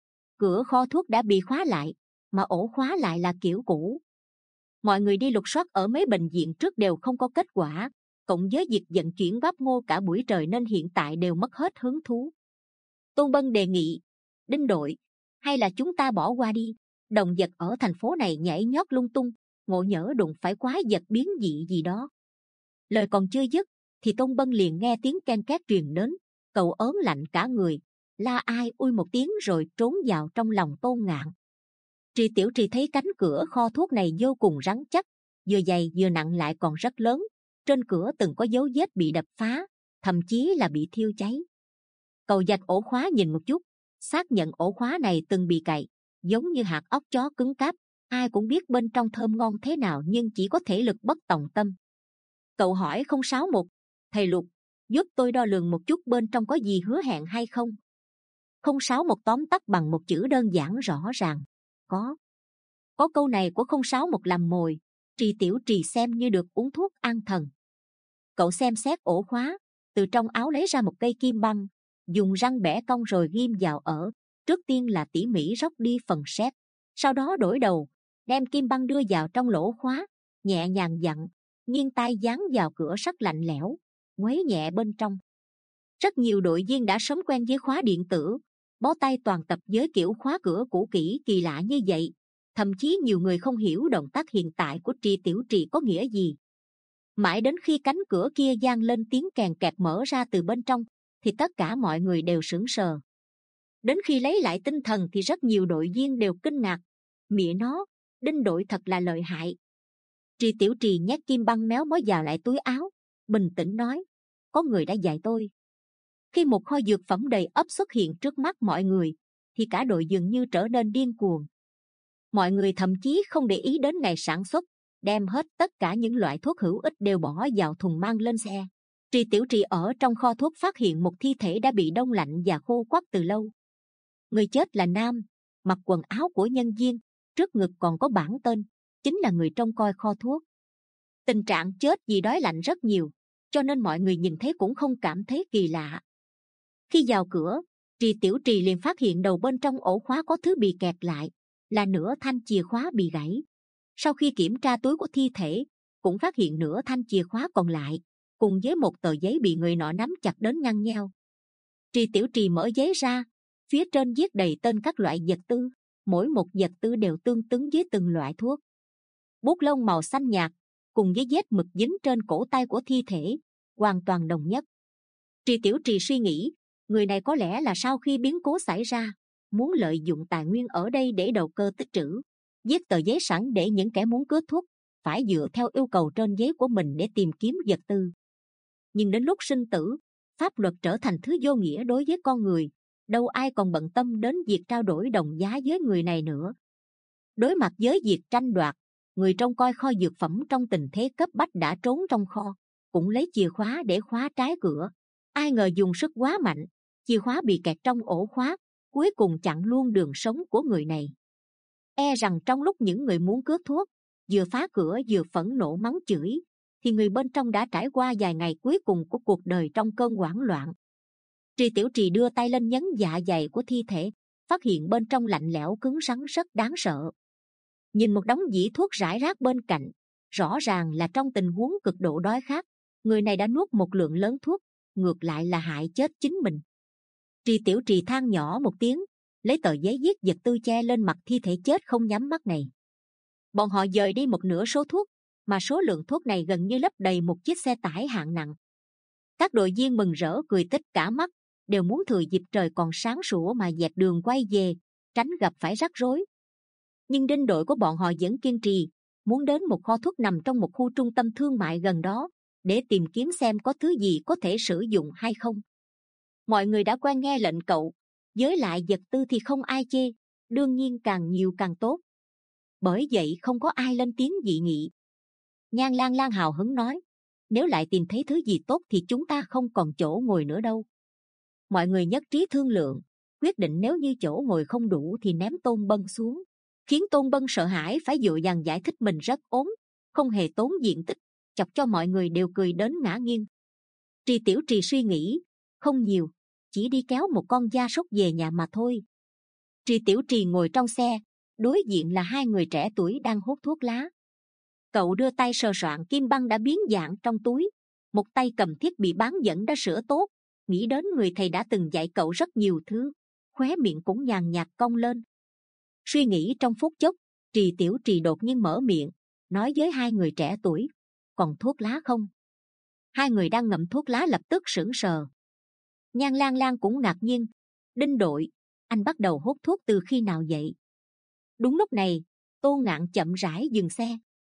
Cửa kho thuốc đã bị khóa lại, mà ổ khóa lại là kiểu cũ. Mọi người đi lục soát ở mấy bệnh viện trước đều không có kết quả, cộng với việc vận chuyển bắp ngô cả buổi trời nên hiện tại đều mất hết hứng thú. Tôn Bân đề nghị, Đinh đội, hay là chúng ta bỏ qua đi. Động vật ở thành phố này nhảy nhót lung tung, ngộ nhỡ đụng phải quái vật biến dị gì đó. Lời còn chưa dứt thì Tôn Bân liền nghe tiếng ken két truyền đến. Cậu ớn lạnh cả người, la ai ui một tiếng rồi trốn vào trong lòng Tôn Ngạn. Trì Tiểu Trì thấy cánh cửa kho thuốc này vô cùng rắn chắc, vừa dày vừa nặng lại còn rất lớn. Trên cửa từng có dấu vết bị đập phá, thậm chí là bị thiêu cháy. Cậu vạch ổ khóa nhìn một chút, xác nhận ổ khóa này từng bị cạy, giống như hạt óc chó cứng cáp. Ai cũng biết bên trong thơm ngon thế nào nhưng chỉ có thể lực bất tòng tâm. Cậu hỏi không sáu một, thầy Lục, giúp tôi đo lường một chút bên trong có gì hứa hẹn hay không? Không sáu một tóm tắt bằng một chữ đơn giản rõ ràng, có. Có câu này của không sáu một làm mồi, Trì Tiểu Trì xem như được uống thuốc an thần. Cậu xem xét ổ khóa, từ trong áo lấy ra một cây kim băng, dùng răng bẻ cong rồi ghim vào ở. Trước tiên là tỉ mỉ róc đi phần sét, sau đó đổi đầu, đem kim băng đưa vào trong lỗ khóa, nhẹ nhàng dặn, nghiêng tay dán vào cửa sắt lạnh lẽo, quấy nhẹ bên trong. Rất nhiều đội viên đã sớm quen với khóa điện tử, bó tay toàn tập với kiểu khóa cửa cũ kỹ kỳ lạ như vậy. Thậm chí nhiều người không hiểu động tác hiện tại của Trì Tiểu Trì có nghĩa gì. Mãi đến khi cánh cửa kia vang lên tiếng kèn kẹt mở ra từ bên trong, thì tất cả mọi người đều sững sờ. Đến khi lấy lại tinh thần thì rất nhiều đội viên đều kinh ngạc. Mẹ nó, Đinh đội thật là lợi hại. Trì Tiểu Trì nhét kim băng méo mó vào lại túi áo, bình tĩnh nói, có người đã dạy tôi. Khi một kho dược phẩm đầy ắp xuất hiện trước mắt mọi người, thì cả đội dường như trở nên điên cuồng. Mọi người thậm chí không để ý đến ngày sản xuất, đem hết tất cả những loại thuốc hữu ích đều bỏ vào thùng mang lên xe. Trì Tiểu Trì ở trong kho thuốc phát hiện một thi thể đã bị đông lạnh và khô quắt từ lâu. Người chết là nam, mặc quần áo của nhân viên, trước ngực còn có bảng tên, chính là người trông coi kho thuốc. Tình trạng chết vì đói lạnh rất nhiều, cho nên mọi người nhìn thấy cũng không cảm thấy kỳ lạ. Khi vào cửa, Trì Tiểu Trì liền phát hiện đầu bên trong ổ khóa có thứ bị kẹt lại, là nửa thanh chìa khóa bị gãy. Sau khi kiểm tra túi của thi thể, cũng phát hiện nửa thanh chìa khóa còn lại, cùng với một tờ giấy bị người nọ nắm chặt đến nhăn nheo. Tri Tiểu Trì mở giấy ra, phía trên viết đầy tên các loại vật tư, mỗi một vật tư đều tương ứng với từng loại thuốc. Bút lông màu xanh nhạt cùng với vết mực dính trên cổ tay của thi thể hoàn toàn đồng nhất. Tri Tiểu Trì suy nghĩ, người này có lẽ là sau khi biến cố xảy ra, muốn lợi dụng tài nguyên ở đây để đầu cơ tích trữ, viết tờ giấy sẵn để những kẻ muốn cướp thuốc phải dựa theo yêu cầu trên giấy của mình để tìm kiếm vật tư. Nhưng đến lúc sinh tử, pháp luật trở thành thứ vô nghĩa đối với con người, đâu ai còn bận tâm đến việc trao đổi đồng giá với người này nữa. Đối mặt với việc tranh đoạt, người trông coi kho dược phẩm trong tình thế cấp bách đã trốn trong kho, cũng lấy chìa khóa để khóa trái cửa. Ai ngờ dùng sức quá mạnh, chìa khóa bị kẹt trong ổ khóa, cuối cùng chặn luôn đường sống của người này. E rằng trong lúc những người muốn cướp thuốc vừa phá cửa vừa phẫn nộ mắng chửi, thì người bên trong đã trải qua vài ngày cuối cùng của cuộc đời trong cơn hoảng loạn. Tri Tiểu Trì đưa tay lên nhấn dạ dày của thi thể, phát hiện bên trong lạnh lẽo cứng rắn rất đáng sợ. Nhìn một đống dĩ thuốc rải rác bên cạnh, rõ ràng là trong tình huống cực độ đói khát, người này đã nuốt một lượng lớn thuốc, ngược lại là hại chết chính mình. Tri Tiểu Trì than nhỏ một tiếng, lấy tờ giấy viết vật tư che lên mặt thi thể chết không nhắm mắt này. Bọn họ dời đi một nửa số thuốc, mà số lượng thuốc này gần như lấp đầy một chiếc xe tải hạng nặng. Các đội viên mừng rỡ cười tít cả mắt, đều muốn thừa dịp trời còn sáng sủa mà dẹp đường quay về, tránh gặp phải rắc rối. Nhưng đinh đội của bọn họ vẫn kiên trì, muốn đến một kho thuốc nằm trong một khu trung tâm thương mại gần đó, để tìm kiếm xem có thứ gì có thể sử dụng hay không. Mọi người đã quen nghe lệnh cậu, với lại vật tư thì không ai chê, đương nhiên càng nhiều càng tốt. Bởi vậy không có ai lên tiếng dị nghị. Nhan Lang Lang hào hứng nói, nếu lại tìm thấy thứ gì tốt thì chúng ta không còn chỗ ngồi nữa đâu. Mọi người nhất trí thương lượng, quyết định nếu như chỗ ngồi không đủ thì ném Tôn Bân xuống, khiến Tôn Bân sợ hãi phải dựa dàng giải thích mình rất ốm, không hề tốn diện tích, chọc cho mọi người đều cười đến ngã nghiêng. Tri Tiểu Trì suy nghĩ, không nhiều, chỉ đi kéo một con gia súc về nhà mà thôi. Tri Tiểu Trì ngồi trong xe, đối diện là hai người trẻ tuổi đang hút thuốc lá. Cậu đưa tay sờ soạn kim băng đã biến dạng trong túi, một tay cầm thiết bị bán dẫn đã sửa tốt, nghĩ đến người thầy đã từng dạy cậu rất nhiều thứ, khóe miệng cũng nhàn nhạt cong lên. Suy nghĩ trong phút chốc, Trì Tiểu Trì đột nhiên mở miệng, nói với hai người trẻ tuổi, còn thuốc lá không? Hai người đang ngậm thuốc lá lập tức sững sờ. Nhan Lang Lang cũng ngạc nhiên, Đinh đội, anh bắt đầu hút thuốc từ khi nào vậy? Đúng lúc này, Tô Ngạn chậm rãi dừng xe.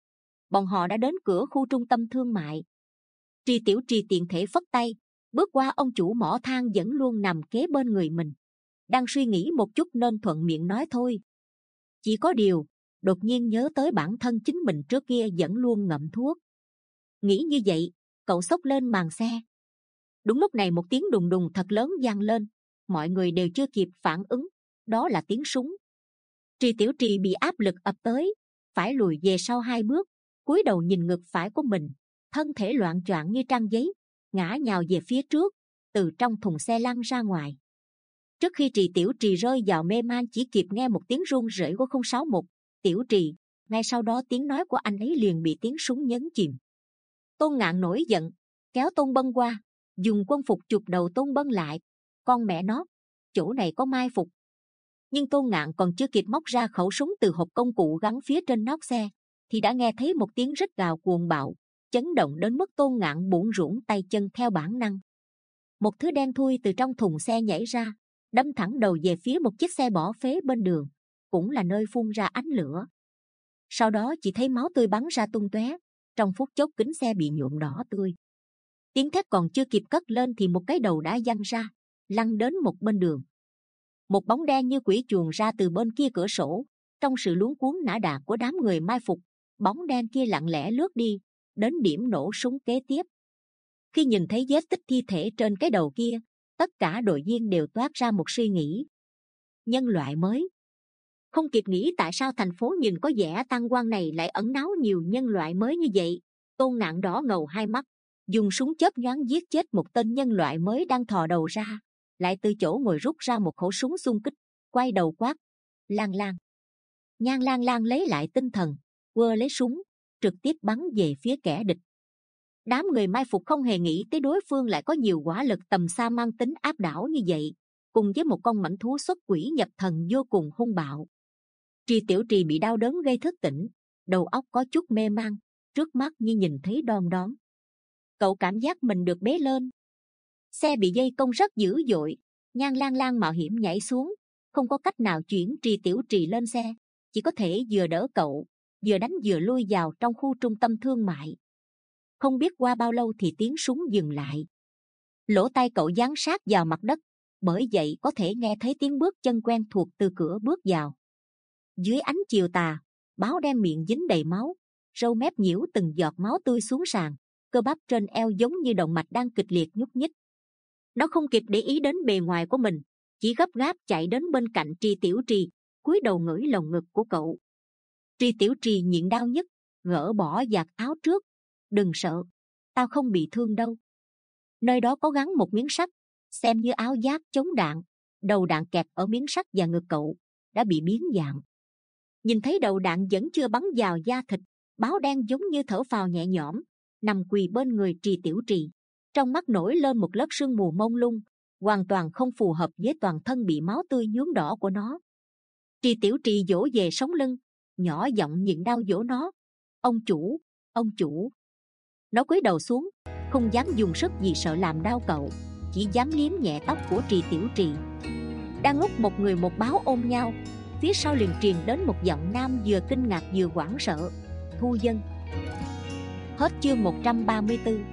Bọn họ đã đến cửa khu trung tâm thương mại. Tri Tiểu Trì tiện thể phất tay, bước qua ông chủ mỏ than vẫn luôn nằm kế bên người mình, đang suy nghĩ một chút nên thuận miệng nói thôi. Chỉ có điều, đột nhiên nhớ tới bản thân chính mình trước kia vẫn luôn ngậm thuốc. Nghĩ như vậy, cậu xốc lên màn xe. Đúng lúc này một tiếng đùng đùng thật lớn vang lên, mọi người đều chưa kịp phản ứng, đó là tiếng súng. Tri Tiểu Trì bị áp lực ập tới, phải lùi về sau hai bước, cúi đầu nhìn ngực phải của mình, thân thể loạng choạng như trang giấy, ngã nhào về phía trước, từ trong thùng xe lăn ra ngoài. Trước khi Trì Tiểu Trì rơi vào mê man, chỉ kịp nghe một tiếng run rẩy của không sáu một, Tiểu Trì. Ngay sau đó tiếng nói của anh ấy liền bị tiếng súng nhấn chìm. Tôn Ngạn nổi giận, kéo Tôn Bân qua, dùng quân phục chụp đầu Tôn Bân lại. Con mẹ nó, chỗ này có mai phục. Nhưng Tôn Ngạn còn chưa kịp móc ra khẩu súng từ hộp công cụ gắn phía trên nóc xe, thì đã nghe thấy một tiếng rít gào cuồng bạo, chấn động đến mức Tôn Ngạn bủn rủn tay chân theo bản năng. Một thứ đen thui từ trong thùng xe nhảy ra, đâm thẳng đầu về phía một chiếc xe bỏ phế bên đường, cũng là nơi phun ra ánh lửa. Sau đó chỉ thấy máu tươi bắn ra tung tóe, trong phút chốc kính xe bị nhuộm đỏ tươi. Tiếng thét còn chưa kịp cất lên thì một cái đầu đã văng ra, lăn đến một bên đường. Một bóng đen như quỷ chuồn ra từ bên kia cửa sổ. Trong sự luống cuống nã đà của đám người mai phục, bóng đen kia lặng lẽ lướt đi, đến điểm nổ súng kế tiếp. Khi nhìn thấy vết tích thi thể trên cái đầu kia, tất cả đội viên đều toát ra một suy nghĩ. Nhân loại mới. Không kịp nghĩ tại sao thành phố nhìn có vẻ tăng quan này lại ẩn náu nhiều nhân loại mới như vậy. Tôn Ngạn đỏ ngầu hai mắt, dùng súng chớp nhoáng giết chết một tên nhân loại mới đang thò đầu ra, lại từ chỗ ngồi rút ra một khẩu súng xung kích, quay đầu quát, Lang Lang. Nhan Lang Lang lấy lại tinh thần, quơ lấy súng, trực tiếp bắn về phía kẻ địch. Đám người mai phục không hề nghĩ tới đối phương lại có nhiều hỏa lực tầm xa mang tính áp đảo như vậy, cùng với một con mãnh thú xuất quỷ nhập thần vô cùng hung bạo. Tri Tiểu Trì bị đau đớn gây thức tỉnh, đầu óc có chút mê man, trước mắt như nhìn thấy đom đóm. Cậu cảm giác mình được bế lên. Xe bị dây công rất dữ dội, Nhan Lang Lang mạo hiểm nhảy xuống, không có cách nào chuyển Tri Tiểu Trì lên xe, chỉ có thể vừa đỡ cậu, vừa đánh vừa lui vào trong khu trung tâm thương mại. Không biết qua bao lâu thì tiếng súng dừng lại. Lỗ tai cậu dán sát vào mặt đất, bởi vậy có thể nghe thấy tiếng bước chân quen thuộc từ cửa bước vào. Dưới ánh chiều tà, báo đen miệng dính đầy máu, râu mép nhiễu từng giọt máu tươi xuống sàn, cơ bắp trên eo giống như động mạch đang kịch liệt nhúc nhích. Nó không kịp để ý đến bề ngoài của mình, chỉ gấp gáp chạy đến bên cạnh Tri Tiểu Trì, cúi đầu ngửi lồng ngực của cậu. Tri Tiểu Trì nhịn đau nhức, gỡ bỏ vạt áo trước. Đừng sợ, tao không bị thương đâu. Nơi đó có gắn một miếng sắt, xem như áo giáp chống đạn. Đầu đạn kẹt ở miếng sắt và ngực cậu đã bị biến dạng. Nhìn thấy đầu đạn vẫn chưa bắn vào da thịt, báo đen giống như thở phào nhẹ nhõm, nằm quỳ bên người Tri Tiểu Trì. Trong mắt nổi lên một lớp sương mù mông lung, hoàn toàn không phù hợp với toàn thân bị máu tươi nhuốm đỏ của nó. Tri Tiểu Trì vỗ về sống lưng, nhỏ giọng nhịn đau dỗ nó. Ông chủ, ông chủ. Nó cúi đầu xuống, không dám dùng sức vì sợ làm đau cậu, chỉ dám liếm nhẹ tóc của Tri Tiểu Trì. Đang lúc một người một báo ôm nhau, phía sau liền truyền đến một giọng nam vừa kinh ngạc vừa hoảng sợ. Thu Dân. Hết chương một trăm ba mươi tư.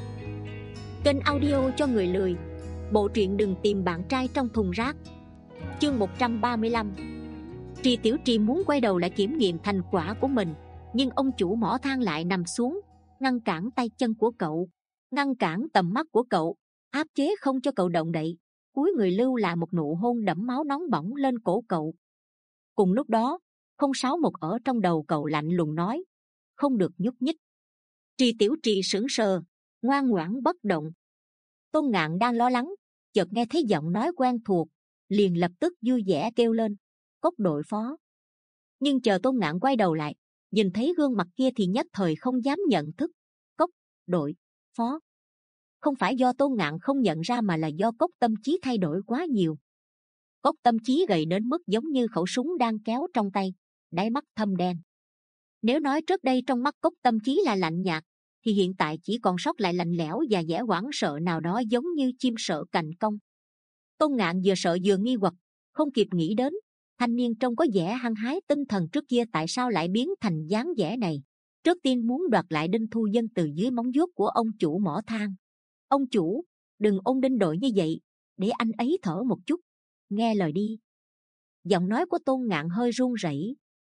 Kênh audio cho người lười. Bộ truyện Đừng Tìm Bạn Trai Trong Thùng Rác. Chương một trăm ba mươi lăm. Tri Tiểu Trì muốn quay đầu lại kiểm nghiệm thành quả của mình, nhưng ông chủ mỏ than lại nằm xuống, ngăn cản tay chân của cậu, ngăn cản tầm mắt của cậu, áp chế không cho cậu động đậy. Cuối người lưu lại một nụ hôn đẫm máu nóng bỏng lên cổ cậu. Cùng lúc đó, không sáu một ở trong đầu cậu lạnh lùng nói, không được nhúc nhích. Tri Tiểu Trì sững sờ, ngoan ngoãn bất động. Tôn Ngạn đang lo lắng, chợt nghe thấy giọng nói quen thuộc, liền lập tức vui vẻ kêu lên, Cốc đội phó. Nhưng chờ Tôn Ngạn quay đầu lại, nhìn thấy gương mặt kia thì nhất thời không dám nhận thức. Cốc đội phó. Không phải do Tôn Ngạn không nhận ra mà là do Cốc Tâm Chí thay đổi quá nhiều. Cốc Tâm Chí gầy đến mức giống như khẩu súng đang kéo trong tay, đáy mắt thâm đen. Nếu nói trước đây trong mắt Cốc Tâm Chí là lạnh nhạt, thì hiện tại chỉ còn sót lại lạnh lẽo và vẻ hoảng sợ nào đó giống như chim sợ cành cong. Tôn Ngạn vừa sợ vừa nghi hoặc, không kịp nghĩ đến thanh niên trông có vẻ hăng hái tinh thần trước kia tại sao lại biến thành dáng vẻ này. Trước tiên muốn đoạt lại Đinh Thu Dân từ dưới móng vuốt của ông chủ mỏ than. Ông chủ, đừng ôm Đinh đội như vậy, để anh ấy thở một chút, nghe lời đi. Giọng nói của Tôn Ngạn hơi run rẩy.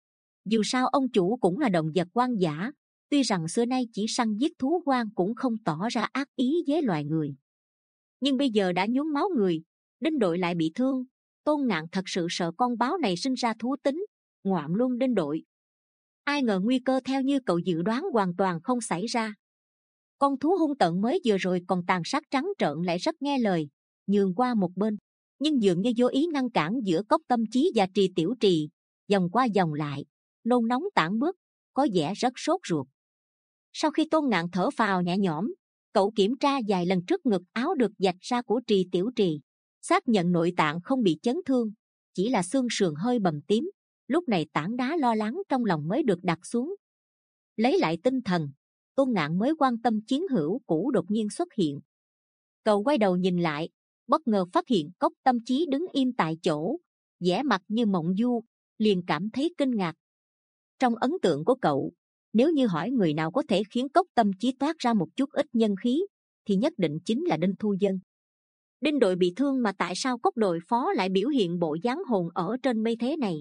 Dù sao ông chủ cũng là động vật hoang dã, tuy rằng xưa nay chỉ săn giết thú hoang cũng không tỏ ra ác ý với loài người, nhưng bây giờ đã nhuốm máu người, Đinh đội lại bị thương. Tôn Ngạn thật sự sợ con báo này sinh ra thú tính, ngoạm luôn Đinh đội. Ai ngờ nguy cơ theo như cậu dự đoán hoàn toàn không xảy ra. Con thú hung tợn mới vừa rồi còn tàn sát trắng trợn lại rất nghe lời, nhường qua một bên, nhưng dường như vô ý ngăn cản giữa Cốc Tâm Chí và Tri Tiểu Trì, vòng qua vòng lại, nôn nóng tản bước, có vẻ rất sốt ruột. Sau khi Tôn Ngạn thở phào nhẹ nhõm, cậu kiểm tra vài lần trước ngực áo được vạch ra của Tri Tiểu Trì, xác nhận nội tạng không bị chấn thương, chỉ là xương sườn hơi bầm tím. Lúc này tảng đá lo lắng trong lòng mới được đặt xuống. Lấy lại tinh thần, Tôn Ngạn mới quan tâm chiến hữu cũ đột nhiên xuất hiện. Cậu quay đầu nhìn lại, bất ngờ phát hiện Cốc Tâm Chí đứng im tại chỗ, vẻ mặt như mộng du, liền cảm thấy kinh ngạc. Trong ấn tượng của cậu, nếu như hỏi người nào có thể khiến Cốc Tâm Chí toát ra một chút ít nhân khí, thì nhất định chính là Đinh Thu Dân. Đinh đội bị thương mà tại sao Cốc đội phó lại biểu hiện bộ dáng hồn ở trên mây thế này?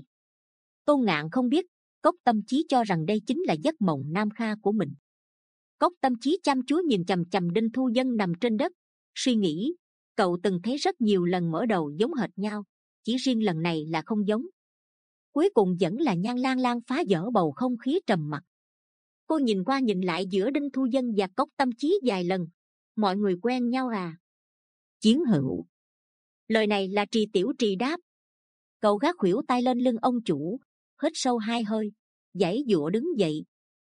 Tôn Ngạn không biết, Cốc Tâm Chí cho rằng đây chính là giấc mộng nam kha của mình. Cốc Tâm Chí chăm chú nhìn chằm chằm Đinh Thu Dân nằm trên đất, suy nghĩ, cậu từng thấy rất nhiều lần mở đầu giống hệt nhau, chỉ riêng lần này là không giống. Cuối cùng vẫn là Nhan Lang Lang phá vỡ bầu không khí trầm mặc. Cô nhìn qua nhìn lại giữa Đinh Thu Dân và Cốc Tâm Chí vài lần. Mọi người quen nhau à? Chiến hữu. Lời này là Tri Tiểu Trì đáp. Cậu gác khuỷu tay lên lưng ông chủ, hít sâu hai hơi, giãy giụa đứng dậy,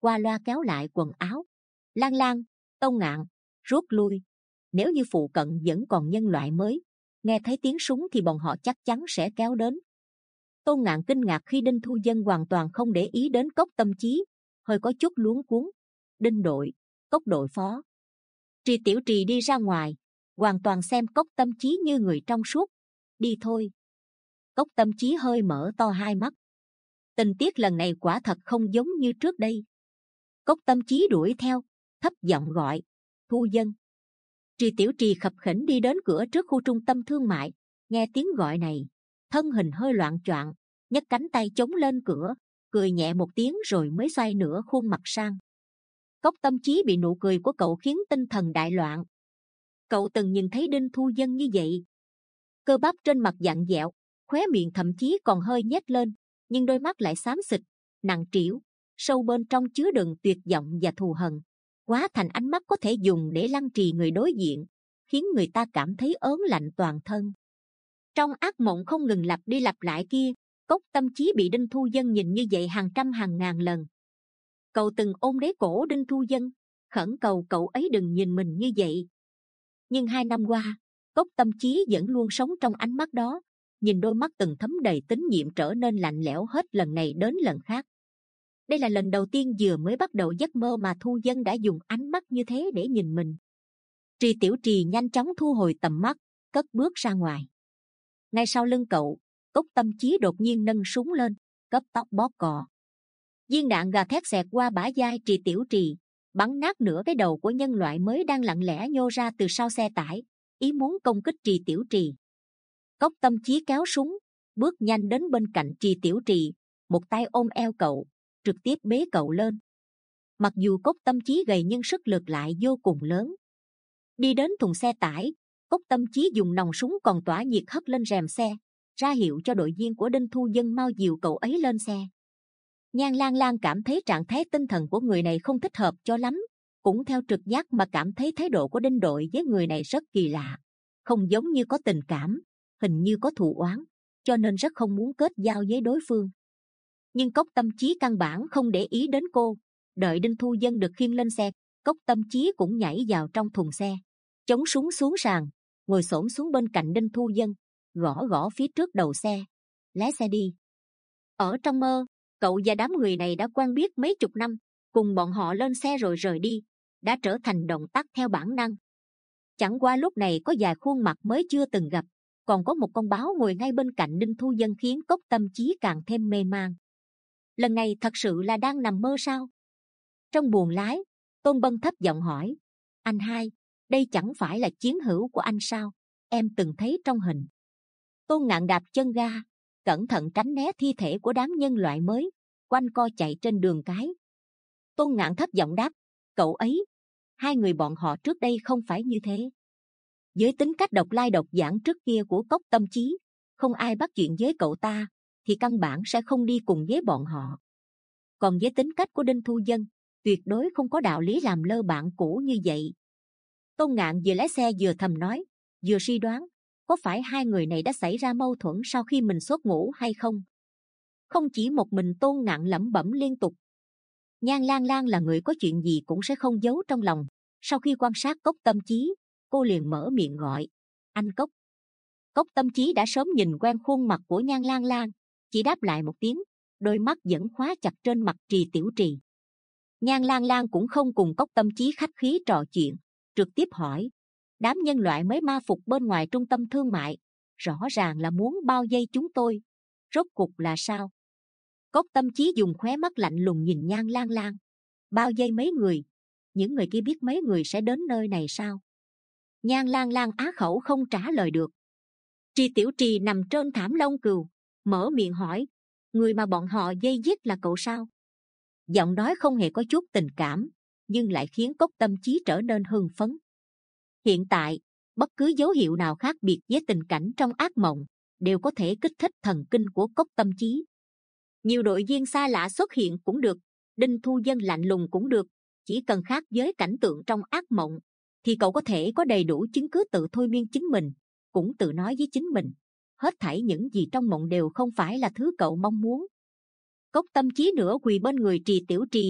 qua loa kéo lại quần áo. Lang Lang, Tông Ngạn, rút lui. Nếu như phụ cận vẫn còn nhân loại mới, nghe thấy tiếng súng thì bọn họ chắc chắn sẽ kéo đến. Tôn Ngạn kinh ngạc khi Đinh Thu Dân hoàn toàn không để ý đến Cốc Tâm Chí, hơi có chút luống cuống. Đinh đội, Cốc đội phó. Trì Tiểu Trì đi ra ngoài, hoàn toàn xem Cốc Tâm Chí như người trong suốt. Đi thôi. Cốc Tâm Chí hơi mở to hai mắt. Tình tiết lần này quả thật không giống như trước đây. Cốc Tâm Chí đuổi theo, thấp giọng gọi, Thu Dân. Trì Tiểu Trì khập khiễng đi đến cửa trước khu trung tâm thương mại, nghe tiếng gọi này, thân hình hơi loạng choạng, nhấc cánh tay chống lên cửa, cười nhẹ một tiếng rồi mới xoay nửa khuôn mặt sang. Cốc Tâm Chí bị nụ cười của cậu khiến tinh thần đại loạn. Cậu từng nhìn thấy Đinh Thu Dân như vậy, cơ bắp trên mặt vặn vẹo, khóe miệng thậm chí còn hơi nhếch lên, nhưng đôi mắt lại xám xịt, nặng trĩu, sâu bên trong chứa đựng tuyệt vọng và thù hận, hóa thành ánh mắt có thể dùng để lăng trì người đối diện, khiến người ta cảm thấy ớn lạnh toàn thân. Trong ác mộng không ngừng lặp đi lặp lại kia, Cốc Tâm Chí bị Đinh Thu Dân nhìn như vậy hàng trăm hàng ngàn lần. Cậu từng ôm lấy cổ Đinh Thu Dân, khẩn cầu cậu ấy đừng nhìn mình như vậy. Nhưng hai năm qua, Cốc Tâm Chí vẫn luôn sống trong ánh mắt đó, nhìn đôi mắt từng thấm đầy tín nhiệm trở nên lạnh lẽo hết lần này đến lần khác. Đây là lần đầu tiên vừa mới bắt đầu giấc mơ mà Thu Dân đã dùng ánh mắt như thế để nhìn mình. Trì Tiểu Trì nhanh chóng thu hồi tầm mắt, cất bước ra ngoài. Ngay sau lưng cậu, Cốc Tâm Chí đột nhiên nâng súng lên, cấp tốc bóp cò. Viên đạn gà thét xẹt qua bả vai Trì Tiểu Trì, bắn nát nửa cái đầu của nhân loại mới đang lặng lẽ nhô ra từ sau xe tải, ý muốn công kích Trì Tiểu Trì. Cốc Tâm Chí kéo súng, bước nhanh đến bên cạnh Trì Tiểu Trì, một tay ôm eo cậu, trực tiếp bế cậu lên. Mặc dù Cốc Tâm Chí gầy nhưng sức lực lại vô cùng lớn. Đi đến thùng xe tải, Cốc Tâm Chí dùng nòng súng còn tỏa nhiệt hất lên rèm xe, ra hiệu cho đội viên của Đinh Thu Dân mau dìu cậu ấy lên xe. Nhan Lang Lang cảm thấy trạng thái tinh thần của người này không thích hợp cho lắm, cũng theo trực giác mà cảm thấy thái độ của Đinh đội với người này rất kỳ lạ, không giống như có tình cảm, hình như có thù oán, cho nên rất không muốn kết giao với đối phương. Nhưng Cốc Tâm Chí căn bản không để ý đến cô. Đợi Đinh Thu Dân được khiêng lên xe, Cốc Tâm Chí cũng nhảy vào trong thùng xe, chống súng xuống sàn, ngồi xổm xuống bên cạnh Đinh Thu Dân, gõ gõ phía trước đầu xe, lái xe đi. Ở trong mơ, cậu và đám người này đã quen biết mấy chục năm, cùng bọn họ lên xe rồi rời đi, đã trở thành động tác theo bản năng. Chẳng qua lúc này có vài khuôn mặt mới chưa từng gặp, còn có một con báo ngồi ngay bên cạnh Đinh Thu Dân khiến Cốc Tâm Chí càng thêm mê man. Lần này thật sự là đang nằm mơ sao? Trong buồng lái, Tôn Bân thấp giọng hỏi, anh hai, đây chẳng phải là chiến hữu của anh sao? Em từng thấy trong hình. Tôn Ngạn đạp chân ga, cẩn thận tránh né thi thể của đám nhân loại mới, quanh co chạy trên đường cái. Tôn Ngạn thấp giọng đáp, cậu ấy, hai người bọn họ trước đây không phải như thế. Với tính cách độc lai độc vãng trước kia của Cốc Tâm Chí, không ai bắt chuyện với cậu ta thì căn bản sẽ không đi cùng với bọn họ. Còn với tính cách của Đinh Thu Dân, tuyệt đối không có đạo lý làm lơ bạn cũ như vậy. Tôn Ngạn vừa lái xe vừa thầm nói, vừa suy đoán, có phải hai người này đã xảy ra mâu thuẫn sau khi mình xuất ngũ hay không? Không chỉ một mình Tôn Ngạn lẩm bẩm liên tục. Nhan Lang Lang là người có chuyện gì cũng sẽ không giấu trong lòng. Sau khi quan sát Cốc Tâm Chí, cô liền mở miệng gọi, anh Cốc. Cốc Tâm Chí đã sớm nhìn quen khuôn mặt của Nhan Lang Lang, chỉ đáp lại một tiếng, đôi mắt vẫn khóa chặt trên mặt Trì Tiểu Trì. Nhan Lang Lang cũng không cùng Cốc Tâm Chí khách khí trò chuyện, trực tiếp hỏi, đám nhân loại mới ma phục bên ngoài trung tâm thương mại, rõ ràng là muốn bao vây chúng tôi, rốt cuộc là sao? Cốc Tâm Chí dùng khóe mắt lạnh lùng nhìn Nhan Lang Lang, bao vây mấy người, những người kia biết mấy người sẽ đến nơi này sao? Nhan Lang Lang á khẩu không trả lời được. Trì Tiểu Trì nằm trên thảm lông cừu, mở miệng hỏi, người mà bọn họ vây giết là cậu sao? Giọng nói không hề có chút tình cảm, nhưng lại khiến Cốc Tâm Chí trở nên hưng phấn. Hiện tại, bất cứ dấu hiệu nào khác biệt với tình cảnh trong ác mộng đều có thể kích thích thần kinh của Cốc Tâm Chí. Nhiều đội viên xa lạ xuất hiện cũng được, Đinh Thu Dân lạnh lùng cũng được, chỉ cần khác với cảnh tượng trong ác mộng thì cậu có thể có đầy đủ chứng cứ tự thôi miên chính mình, cũng tự nói với chính mình, hết thảy những gì trong mộng đều không phải là thứ cậu mong muốn. Cốc Tâm Chí nửa quỳ bên người Trì Tiểu Trì,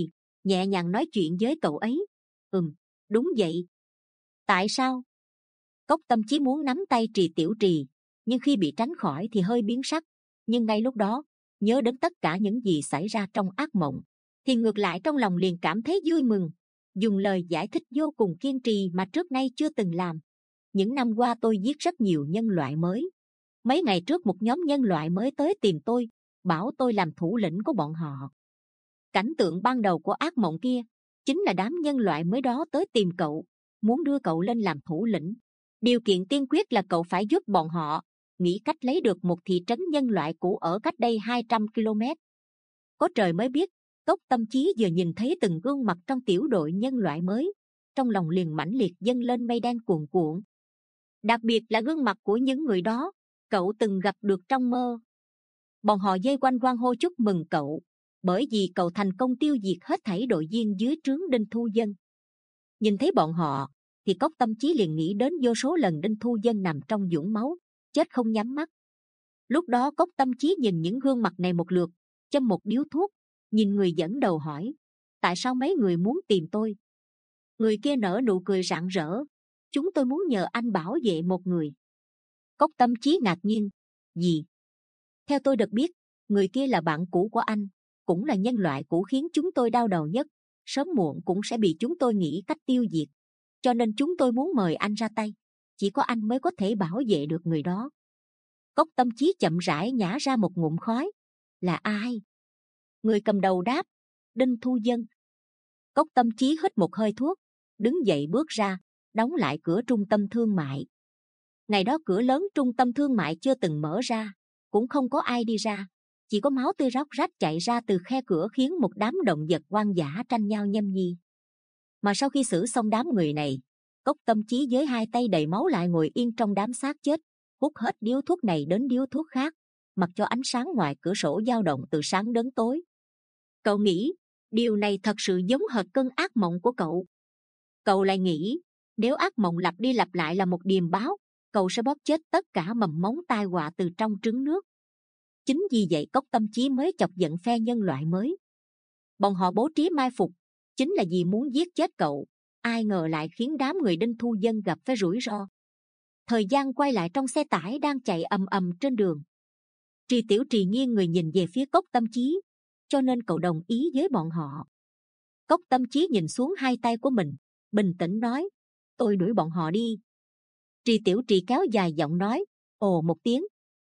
nhẹ nhàng nói chuyện với cậu ấy. Ừm, đúng vậy. Tại sao? Cốc Tâm Chí muốn nắm tay Trì Tiểu Trì, nhưng khi bị tránh khỏi thì hơi biến sắc. Nhưng ngay lúc đó, nhớ đến tất cả những gì xảy ra trong ác mộng, thì ngược lại trong lòng liền cảm thấy vui mừng, dùng lời giải thích vô cùng kiên trì mà trước nay chưa từng làm. Những năm qua tôi giết rất nhiều nhân loại mới. Mấy ngày trước một nhóm nhân loại mới tới tìm tôi, bảo tôi làm thủ lĩnh của bọn họ. Cảnh tượng ban đầu của ác mộng kia chính là đám nhân loại mới đó tới tìm cậu, muốn đưa cậu lên làm thủ lĩnh. Điều kiện tiên quyết là cậu phải giúp bọn họ nghĩ cách lấy được một thị trấn nhân loại cũ ở cách đây hai trăm ki lô mét. Có trời mới biết, Cốc Tâm Chí vừa nhìn thấy từng gương mặt trong tiểu đội nhân loại mới, trong lòng liền mãnh liệt dâng lên mây đen cuồn cuộn. Đặc biệt là gương mặt của những người đó, cậu từng gặp được trong mơ. Bọn họ vây quanh hoan hô chúc mừng cậu, bởi vì cậu thành công tiêu diệt hết thảy đội viên dưới trướng Đinh Thu Dân. Nhìn thấy bọn họ, thì Cốc Tâm Chí liền nghĩ đến vô số lần Đinh Thu Dân nằm trong vũng máu, chết không nhắm mắt. Lúc đó Cốc Tâm Chí nhìn những gương mặt này một lượt, châm một điếu thuốc, nhìn người dẫn đầu hỏi: tại sao mấy người muốn tìm tôi? Người kia nở nụ cười rạng rỡ: chúng tôi muốn nhờ anh bảo vệ một người. Cốc Tâm Chí ngạc nhiên: gì? Theo tôi được biết, người kia là bạn cũ của anh, cũng là nhân loại cũ khiến chúng tôi đau đầu nhất, sớm muộn cũng sẽ bị chúng tôi nghĩ cách tiêu diệt. Cho nên chúng tôi muốn mời anh ra tay, chỉ có anh mới có thể bảo vệ được người đó. Cốc Tâm Chí chậm rãi nhả ra một ngụm khói. Là ai? Người cầm đầu đáp: Đinh Thu Dân. Cốc Tâm Chí hít một hơi thuốc, đứng dậy bước ra, đóng lại cửa trung tâm thương mại. Ngày đó cửa lớn trung tâm thương mại chưa từng mở ra, cũng không có ai đi ra, chỉ có máu tươi róc rách chạy ra từ khe cửa khiến một đám động vật hoang dã tranh nhau nhâm nhi. Mà sau khi xử xong đám người này, Cốc Tâm Chí với hai tay đầy máu lại ngồi yên trong đám xác chết, hút hết điếu thuốc này đến điếu thuốc khác, mặc cho ánh sáng ngoài cửa sổ dao động từ sáng đến tối. Cậu nghĩ điều này thật sự giống hệt cơn ác mộng của cậu. Cậu lại nghĩ nếu ác mộng lặp đi lặp lại là một điềm báo, cậu sẽ bóp chết tất cả mầm mống tai họa từ trong trứng nước. Chính vì vậy Cốc Tâm Chí mới chọc giận phe nhân loại mới. Bọn họ bố trí mai phục chính là vì muốn giết chết cậu, ai ngờ lại khiến đám người Đinh Thu Dân gặp phải rủi ro. Thời gian quay lại trong xe tải đang chạy ầm ầm trên đường. Trì Tiểu Trì nghiêng người nhìn về phía Cốc Tâm Chí, cho nên cậu đồng ý với bọn họ. Cốc Tâm Chí nhìn xuống hai tay của mình, bình tĩnh nói: tôi đuổi bọn họ đi. Trì Tiểu Trì kéo dài giọng nói: ồ một tiếng.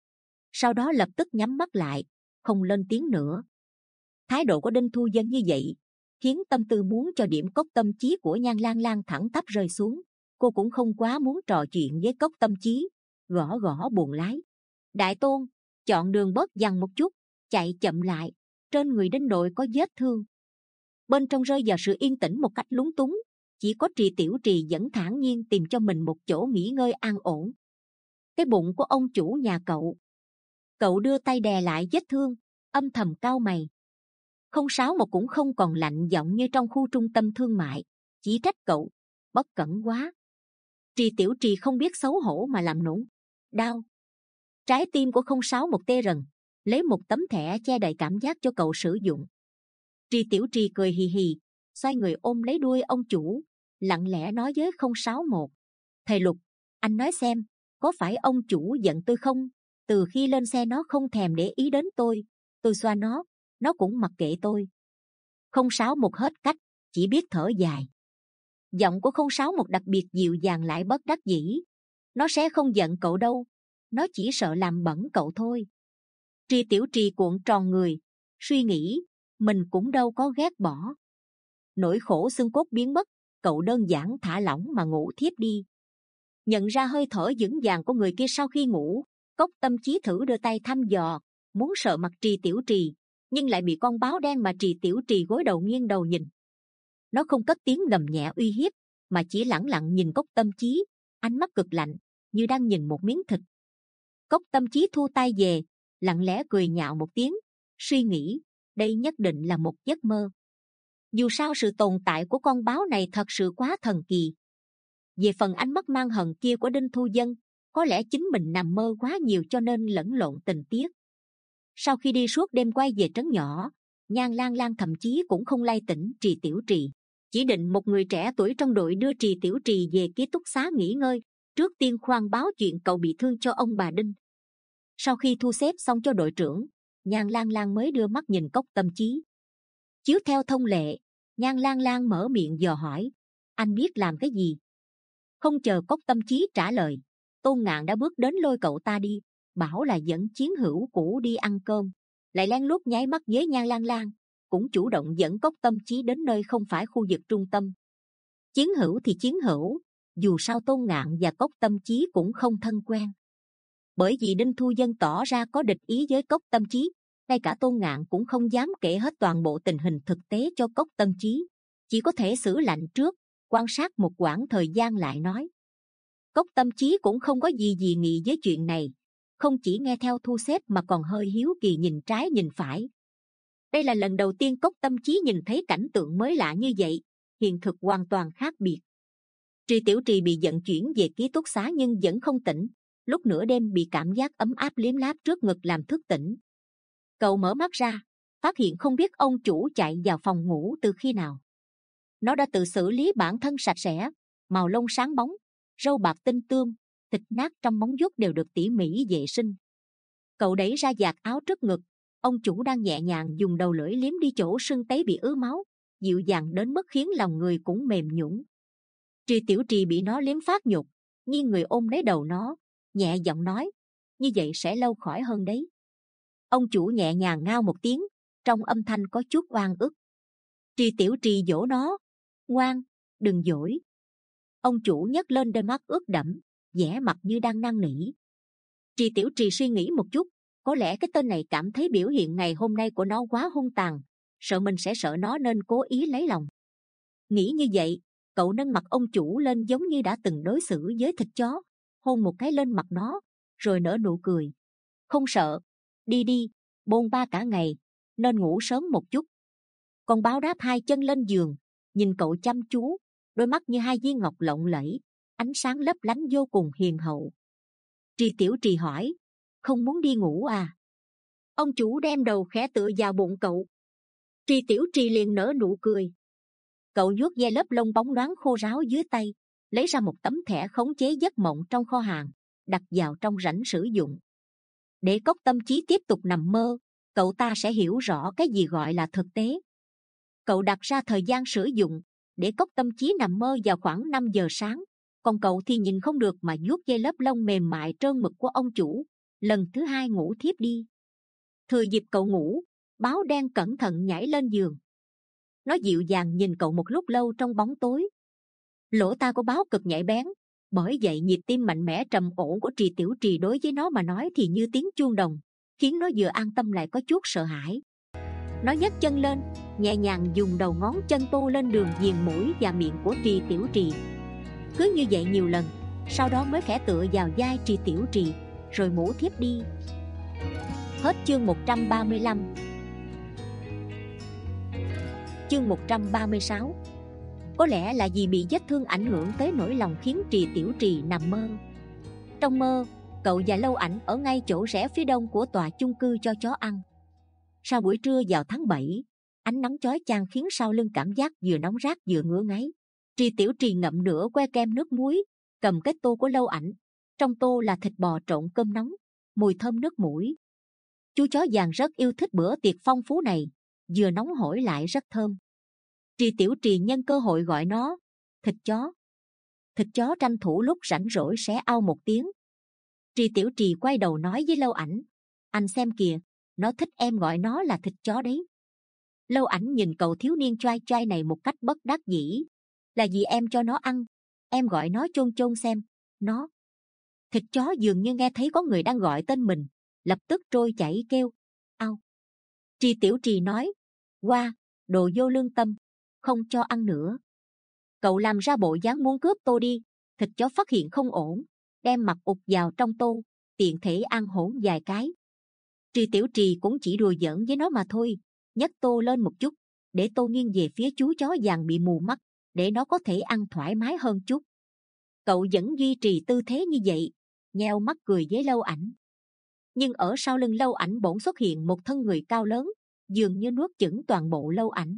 Sau đó lập tức nhắm mắt lại, không lên tiếng nữa. Thái độ của Đinh Thu Dân như vậy khiến tâm tư muốn cho điểm Cốc Tâm Chí của Nhan Lang Lang thẳng tắp rơi xuống. Cô cũng không quá muốn trò chuyện với Cốc Tâm Chí, gõ gõ buồng lái. Đại Tôn, chọn đường bớt dằn một chút, chạy chậm lại, trên người Đinh đội có vết thương. Bên trong rơi vào sự yên tĩnh một cách lúng túng, chỉ có Trì Tiểu Trì vẫn thản nhiên tìm cho mình một chỗ nghỉ ngơi an ổn. Cái bụng của ông chủ nhà cậu. Cậu đưa tay đè lại vết thương, âm thầm cau mày. Không sáu một cũng không còn lạnh giọng như trong khu trung tâm thương mại, chỉ trách cậu bất cẩn quá. Trì Tiểu Trì không biết xấu hổ mà làm nũng. Đau. Trái tim của không sáu một tê rần, lấy một tấm thẻ che đậy cảm giác cho cậu sử dụng. Trì Tiểu Trì cười hì hì, xoay người ôm lấy đuôi ông chủ, lặng lẽ nói với không sáu một: thầy Lục, anh nói xem, có phải ông chủ giận tôi không? Từ khi lên xe nó không thèm để ý đến tôi, tôi xoa nó, nó cũng mặc kệ tôi. Không sáu một hết cách, chỉ biết thở dài. Giọng của không sáu một đặc biệt dịu dàng lại bất đắc dĩ. Nó sẽ không giận cậu đâu, nó chỉ sợ làm bẩn cậu thôi. Trì Tiểu Trì cuộn tròn người, suy nghĩ, mình cũng đâu có ghét bỏ. Nỗi khổ xương cốt biến mất, cậu đơn giản thả lỏng mà ngủ thiếp đi. Nhận ra hơi thở vững vàng của người kia sau khi ngủ, Cốc Tâm Chí thử đưa tay thăm dò, muốn sờ mặt Trì Tiểu Trì, nhưng lại bị con báo đen mà Trì Tiểu Trì gối đầu nghiêng đầu nhìn. Nó không cất tiếng gầm nhẹ uy hiếp, mà chỉ lẳng lặng nhìn Cốc Tâm Chí, ánh mắt cực lạnh, như đang nhìn một miếng thịt. Cốc Tâm Chí thu tay về, lặng lẽ cười nhạo một tiếng, suy nghĩ, đây nhất định là một giấc mơ. Dù sao sự tồn tại của con báo này thật sự quá thần kỳ. Về phần ánh mắt mang hận kia của Đinh Thu Dân, có lẽ chính mình nằm mơ quá nhiều cho nên lẫn lộn tình tiết. Sau khi đi suốt đêm quay về trấn nhỏ, Nhan Lang Lang thậm chí cũng không lay tỉnh Trì Tiểu Trì, chỉ định một người trẻ tuổi trong đội đưa Trì Tiểu Trì về ký túc xá nghỉ ngơi, trước tiên khoan báo chuyện cậu bị thương cho ông bà Đinh. Sau khi thu xếp xong cho đội trưởng, Nhan Lang Lang mới đưa mắt nhìn Cốc Tâm Chí. Chiếu theo thông lệ, Nhan Lang Lang mở miệng dò hỏi, anh biết làm cái gì? Không chờ Cốc Tâm Chí trả lời, Tôn Ngạn đã bước đến lôi cậu ta đi, bảo là dẫn chiến hữu cũ đi ăn cơm, lại lén lút nháy mắt với Nhan Lang Lang, cũng chủ động dẫn Cốc Tâm Chí đến nơi không phải khu vực trung tâm. Chiến hữu thì chiến hữu, dù sao Tôn Ngạn và Cốc Tâm Chí cũng không thân quen. Bởi vì Đinh Thu Dân tỏ ra có địch ý với Cốc Tâm Chí, ngay cả Tôn Ngạn cũng không dám kể hết toàn bộ tình hình thực tế cho Cốc Tâm Chí, chỉ có thể xử lạnh trước, quan sát một quãng thời gian lại nói. Cốc Tâm Chí cũng không có gì gì nghị với chuyện này, không chỉ nghe theo thu xếp mà còn hơi hiếu kỳ nhìn trái nhìn phải. Đây là lần đầu tiên Cốc Tâm Chí nhìn thấy cảnh tượng mới lạ như vậy, hiện thực hoàn toàn khác biệt. Trì Tiểu Trì bị vận chuyển về ký túc xá nhưng vẫn không tỉnh, lúc nửa đêm bị cảm giác ấm áp liếm láp trước ngực làm thức tỉnh. Cậu mở mắt ra, phát hiện không biết ông chủ chạy vào phòng ngủ từ khi nào. Nó đã tự xử lý bản thân sạch sẽ, màu lông sáng bóng, râu bạc tinh tươm, thịt nát trong móng vuốt đều được tỉ mỉ vệ sinh. Cậu đẩy ra vạt áo trước ngực, ông chủ đang nhẹ nhàng dùng đầu lưỡi liếm đi chỗ sưng tấy bị ứ máu, dịu dàng đến mức khiến lòng người cũng mềm nhũn. Trì Tiểu Trì bị nó liếm phát nhục, nghiêng người ôm lấy đầu nó, nhẹ giọng nói, như vậy sẽ lâu khỏi hơn đấy. Ông chủ nhẹ nhàng ngao một tiếng, trong âm thanh có chút oan ức. Trì Tiểu Trì dỗ nó, ngoan, đừng dỗi. Ông chủ nhấc lên đôi mắt ướt đẫm, vẻ mặt như đang năn nỉ. Trì Tiểu Trì suy nghĩ một chút, có lẽ cái tên này cảm thấy biểu hiện ngày hôm nay của nó quá hung tàn, sợ mình sẽ sợ nó nên cố ý lấy lòng. Nghĩ như vậy, cậu nâng mặt ông chủ lên giống như đã từng đối xử với thịt chó, hôn một cái lên mặt nó, rồi nở nụ cười. Không sợ, đi đi, bôn ba cả ngày, nên ngủ sớm một chút. Con báo đáp hai chân lên giường, nhìn cậu chăm chú, đôi mắt như hai viên ngọc lộng lẫy, ánh sáng lấp lánh vô cùng hiền hậu. Trì Tiểu Trì hỏi, không muốn đi ngủ à? Ông chủ đem đầu khẽ tựa vào bụng cậu. Trì Tiểu Trì liền nở nụ cười. Cậu vuốt ve lớp lông bóng loáng khô ráo dưới tay, lấy ra một tấm thẻ khống chế giấc mộng trong kho hàng, đặt vào trong rãnh sử dụng. Để Cốc Tâm Chí tiếp tục nằm mơ, cậu ta sẽ hiểu rõ cái gì gọi là thực tế. Cậu đặt ra thời gian sử dụng, để Cốc Tâm Chí nằm mơ vào khoảng năm giờ sáng, còn cậu thì nhìn không được mà vuốt ve lớp lông mềm mại trơn mực của ông chủ, lần thứ hai ngủ thiếp đi. Thừa dịp cậu ngủ, báo đen cẩn thận nhảy lên giường. Nó dịu dàng nhìn cậu một lúc lâu trong bóng tối. Lỗ tai của báo cực nhạy bén, bởi vậy nhịp tim mạnh mẽ trầm ổn của Trì Tiểu Trì đối với nó mà nói thì như tiếng chuông đồng, khiến nó vừa an tâm lại có chút sợ hãi. Nó nhấc chân lên, nhẹ nhàng dùng đầu ngón chân tô lên đường viền mũi và miệng của Trì Tiểu Trì. Cứ như vậy nhiều lần, sau đó mới khẽ tựa vào vai Trì Tiểu Trì, rồi ngủ thiếp đi. Hết chương một trăm ba mươi lăm. Chương một trăm ba mươi sáu. Có lẽ là vì bị vết thương ảnh hưởng tới nỗi lòng khiến Trì Tiểu Trì nằm mơ. Trong mơ, cậu và Lâu Ảnh ở ngay chỗ rẽ phía đông của tòa chung cư cho chó ăn. Sau buổi trưa vào tháng bảy, ánh nắng chói chang khiến sau lưng cảm giác vừa nóng rát vừa ngứa ngáy. Trì Tiểu Trì ngậm nửa que kem nước muối, cầm cái tô của Lâu Ảnh. Trong tô là thịt bò trộn cơm nóng, mùi thơm nước mũi. Chú chó vàng rất yêu thích bữa tiệc phong phú này, vừa nóng hổi lại rất thơm. Trì Tiểu Trì nhân cơ hội gọi nó thịt chó. Thịt chó tranh thủ lúc rảnh rỗi sẽ au một tiếng. Trì Tiểu Trì quay đầu nói với Lâu Ảnh, anh xem kìa, nó thích em gọi nó là thịt chó đấy. Lâu Ảnh nhìn cậu thiếu niên choai choai này một cách bất đắc dĩ. Là vì em cho nó ăn, em gọi nó chôn chôn xem. Nó thịt chó dường như nghe thấy có người đang gọi tên mình, lập tức trôi chảy kêu au. Trì Tiểu Trì nói, qua, đồ vô lương tâm, không cho ăn nữa. Cậu làm ra bộ dáng muốn cướp tô đi. Thịt chó phát hiện không ổn, đem mặt ụt vào trong tô, tiện thể ăn hỗn vài cái. Trì Tiểu Trì cũng chỉ đùa giỡn với nó mà thôi, nhấc tô lên một chút, để tô nghiêng về phía chú chó vàng bị mù mắt, để nó có thể ăn thoải mái hơn chút. Cậu vẫn duy trì tư thế như vậy, nheo mắt cười với Lâu Ảnh. Nhưng ở sau lưng Lâu Ảnh bỗng xuất hiện một thân người cao lớn, dường như nuốt chửng toàn bộ Lâu Ảnh.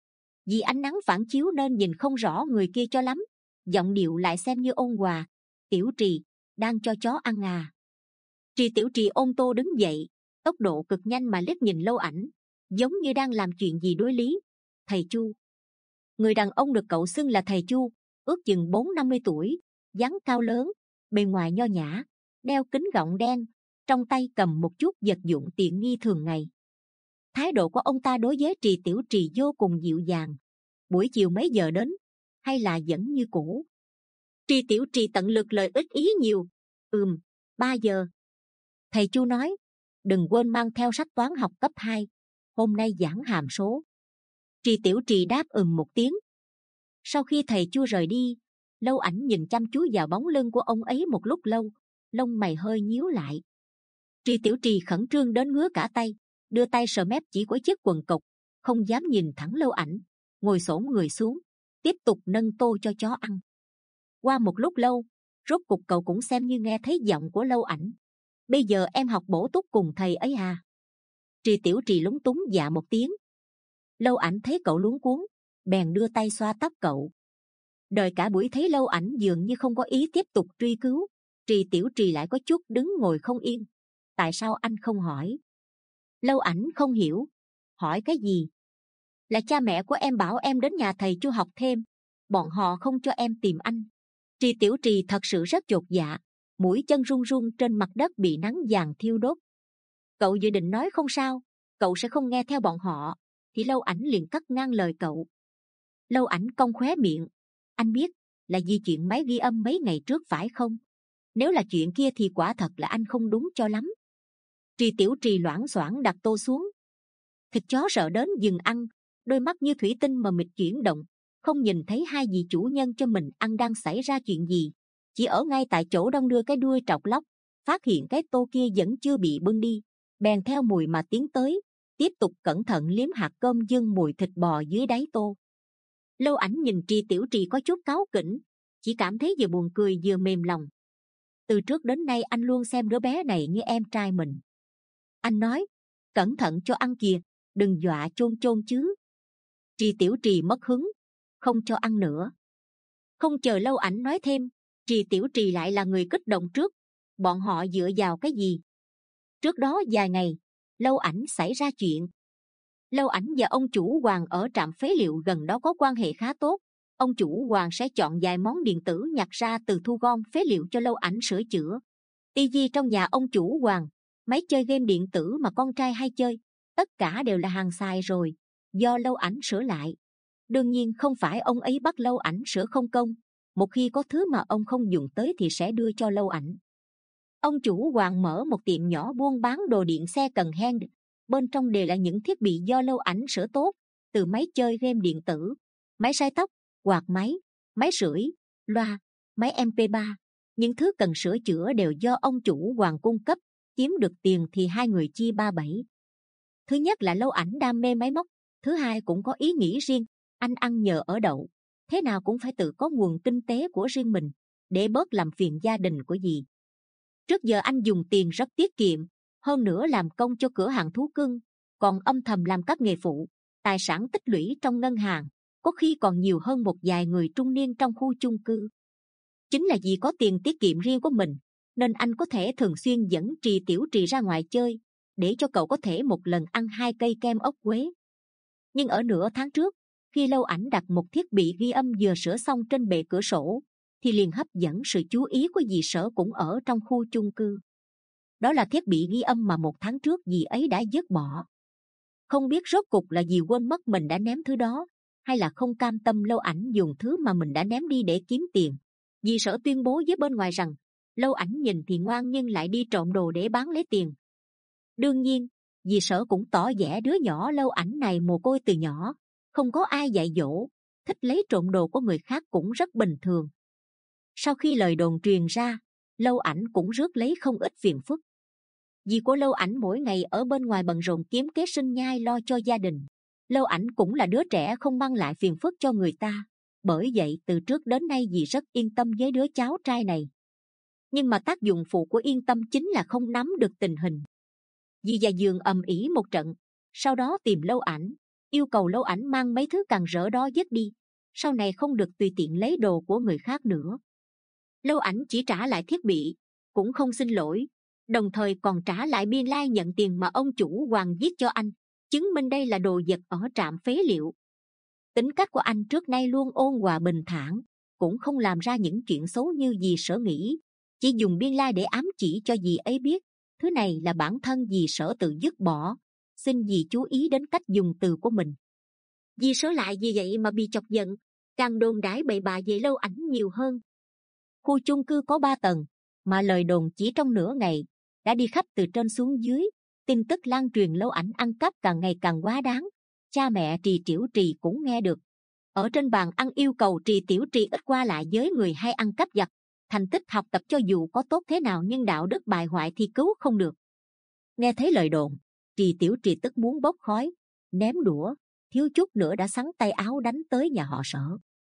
Vì ánh nắng phản chiếu nên nhìn không rõ người kia cho lắm, giọng điệu lại xem như ôn hòa. Tiểu Trì, đang cho chó ăn à? Trì Tiểu Trì ôn tô đứng dậy, tốc độ cực nhanh mà liếc nhìn Lâu Ảnh, giống như đang làm chuyện gì đối lý. Thầy Chu. Người đàn ông được cậu xưng là thầy Chu, ước chừng bốn năm mươi tuổi, dáng cao lớn, bề ngoài nho nhã, đeo kính gọng đen, trong tay cầm một chút vật dụng tiện nghi thường ngày. Thái độ của ông ta đối với Trì Tiểu Trì vô cùng dịu dàng. Buổi chiều mấy giờ đến, hay là vẫn như cũ? Trì Tiểu Trì tận lực lời ít ý nhiều. Ừm, ba giờ. Thầy Chu nói, đừng quên mang theo sách toán học cấp hai, hôm nay giảng hàm số. Trì Tiểu Trì đáp ừm một tiếng. Sau khi thầy Chu rời đi, Lâu Ảnh nhìn chăm chú vào bóng lưng của ông ấy một lúc lâu, lông mày hơi nhíu lại. Trì Tiểu Trì khẩn trương đến ngứa cả tay, đưa tay sờ mép chỉ của chiếc quần cộc, không dám nhìn thẳng Lâu Ảnh, ngồi xổm người xuống, tiếp tục nâng tô cho chó ăn. Qua một lúc lâu, rốt cục cậu cũng xem như nghe thấy giọng của Lâu Ảnh. Bây giờ em học bổ túc cùng thầy ấy à? Trì Tiểu Trì lúng túng dạ một tiếng. Lâu Ảnh thấy cậu luống cuống, bèn đưa tay xoa tóc cậu. Đợi cả buổi thấy Lâu Ảnh dường như không có ý tiếp tục truy cứu, Trì Tiểu Trì lại có chút đứng ngồi không yên. Tại sao anh không hỏi? Lâu Ảnh không hiểu. Hỏi cái gì? Là cha mẹ của em bảo em đến nhà thầy Chu học thêm, bọn họ không cho em tìm anh. Trì Tiểu Trì thật sự rất chột dạ, mũi chân run run trên mặt đất bị nắng vàng thiêu đốt. Cậu dự định nói không sao, cậu sẽ không nghe theo bọn họ, thì Lâu Ảnh liền cắt ngang lời cậu. Lâu Ảnh cong khóe miệng. Anh biết là vì chuyện máy ghi âm mấy ngày trước phải không? Nếu là chuyện kia thì quả thật là anh không đúng cho lắm. Trì Tiểu Trì loảng xoảng đặt tô xuống. Thịt chó sợ đến dừng ăn, đôi mắt như thủy tinh mờ mịt chuyển động, không nhìn thấy hai vị chủ nhân cho mình ăn đang xảy ra chuyện gì, chỉ ở ngay tại chỗ đong đưa cái đuôi trọc lóc, phát hiện cái tô kia vẫn chưa bị bưng đi, bèn theo mùi mà tiến tới, tiếp tục cẩn thận liếm hạt cơm dưng mùi thịt bò dưới đáy tô. Lâu Ảnh nhìn Trì Tiểu Trì có chút cáu kỉnh, chỉ cảm thấy vừa buồn cười vừa mềm lòng. Từ trước đến nay anh luôn xem đứa bé này như em trai mình. Anh nói, cẩn thận cho ăn kìa, đừng dọa chôn chôn chứ. Trì Tiểu Trì mất hứng, không cho ăn nữa. Không chờ Lâu Ảnh nói thêm, Trì Tiểu Trì lại là người kích động trước. Bọn họ dựa vào cái gì? Trước đó vài ngày, Lâu Ảnh xảy ra chuyện. Lâu Ảnh và ông chủ Hoàng ở trạm phế liệu gần đó có quan hệ khá tốt. Ông chủ Hoàng sẽ chọn vài món điện tử nhặt ra từ thu gom phế liệu cho Lâu Ảnh sửa chữa. Tivi trong nhà ông chủ Hoàng, máy chơi game điện tử mà con trai hay chơi, tất cả đều là hàng xài rồi, do Lâu Ảnh sửa lại. Đương nhiên không phải ông ấy bắt Lâu Ảnh sửa không công, một khi có thứ mà ông không dùng tới thì sẽ đưa cho Lâu Ảnh. Ông chủ Hoàng mở một tiệm nhỏ buôn bán đồ điện xe cần hand, bên trong đều là những thiết bị do Lâu Ảnh sửa tốt, từ máy chơi game điện tử, máy sấy tóc, quạt máy, máy sưởi, loa, máy em pê ba. Những thứ cần sửa chữa đều do ông chủ Hoàng cung cấp, kiếm được tiền thì hai người chia ba bảy. Thứ nhất là Lâu Ảnh đam mê máy móc, thứ hai cũng có ý nghĩ riêng, anh ăn nhờ ở đậu, thế nào cũng phải tự có nguồn kinh tế của riêng mình, để bớt làm phiền gia đình của dì. Trước giờ anh dùng tiền rất tiết kiệm, hơn nữa làm công cho cửa hàng thú cưng, còn âm thầm làm các nghề phụ, tài sản tích lũy trong ngân hàng, có khi còn nhiều hơn một vài người trung niên trong khu chung cư. Chính là vì có tiền tiết kiệm riêng của mình, nên anh có thể thường xuyên dẫn Trì Tiểu Trì ra ngoài chơi, để cho cậu có thể một lần ăn hai cây kem ốc quế. Nhưng ở nửa tháng trước, khi Lâu Ảnh đặt một thiết bị ghi âm vừa sửa xong trên bệ cửa sổ, thì liền hấp dẫn sự chú ý của dì Sở cũng ở trong khu chung cư. Đó là thiết bị ghi âm mà một tháng trước dì ấy đã dứt bỏ. Không biết rốt cục là dì quên mất mình đã ném thứ đó, hay là không cam tâm Lâu Ảnh dùng thứ mà mình đã ném đi để kiếm tiền. Dì Sở tuyên bố với bên ngoài rằng Lâu Ảnh nhìn thì ngoan nhưng lại đi trộm đồ để bán lấy tiền. Đương nhiên, dì Sở cũng tỏ vẻ đứa nhỏ Lâu Ảnh này mồ côi từ nhỏ, không có ai dạy dỗ, thích lấy trộm đồ của người khác cũng rất bình thường. Sau khi lời đồn truyền ra, Lâu Ảnh cũng rước lấy không ít phiền phức. Dì của Lâu Ảnh mỗi ngày ở bên ngoài bận rộn kiếm kế sinh nhai lo cho gia đình. Lâu Ảnh cũng là đứa trẻ không mang lại phiền phức cho người ta, bởi vậy từ trước đến nay dì rất yên tâm với đứa cháu trai này. Nhưng mà tác dụng phụ của yên tâm chính là không nắm được tình hình. Dì và giường ầm ĩ một trận, Sau đó tìm Lâu Ảnh, yêu cầu Lâu Ảnh mang mấy thứ càn rỡ đó dứt đi, sau này không được tùy tiện lấy đồ của người khác nữa. Lâu Ảnh chỉ trả lại thiết bị, cũng không xin lỗi, đồng thời còn trả lại biên lai nhận tiền mà ông chủ Hoàng viết cho anh, chứng minh đây là đồ vật ở trạm phế liệu. Tính cách của anh trước nay luôn ôn hòa bình thản, cũng không làm ra những chuyện xấu như dì Sở nghĩ, chỉ dùng biên lai để ám chỉ cho dì ấy biết thứ này là bản thân dì Sở tự dứt bỏ, xin dì chú ý đến cách dùng từ của mình. Dì Sở lại vì vậy mà bị chọc giận, càng đồn đãi bậy bạ về Lâu Ảnh nhiều hơn. Khu chung cư có ba tầng, mà lời đồn chỉ trong nửa ngày đã đi khắp từ trên xuống dưới, tin tức lan truyền Lâu Ảnh ăn cắp càng ngày càng quá đáng. Cha mẹ Trì Tiểu Trì cũng nghe được, ở trên bàn ăn yêu cầu Trì Tiểu Trì ít qua lại với người hay ăn cắp giật. Thành tích học tập cho dù có tốt thế nào nhưng đạo đức bại hoại thì cứu không được. Nghe thấy lời đồn, Trì Tiểu Trì tức muốn bốc khói, ném đũa, thiếu chút nữa đã xắn tay áo đánh tới nhà họ Sở.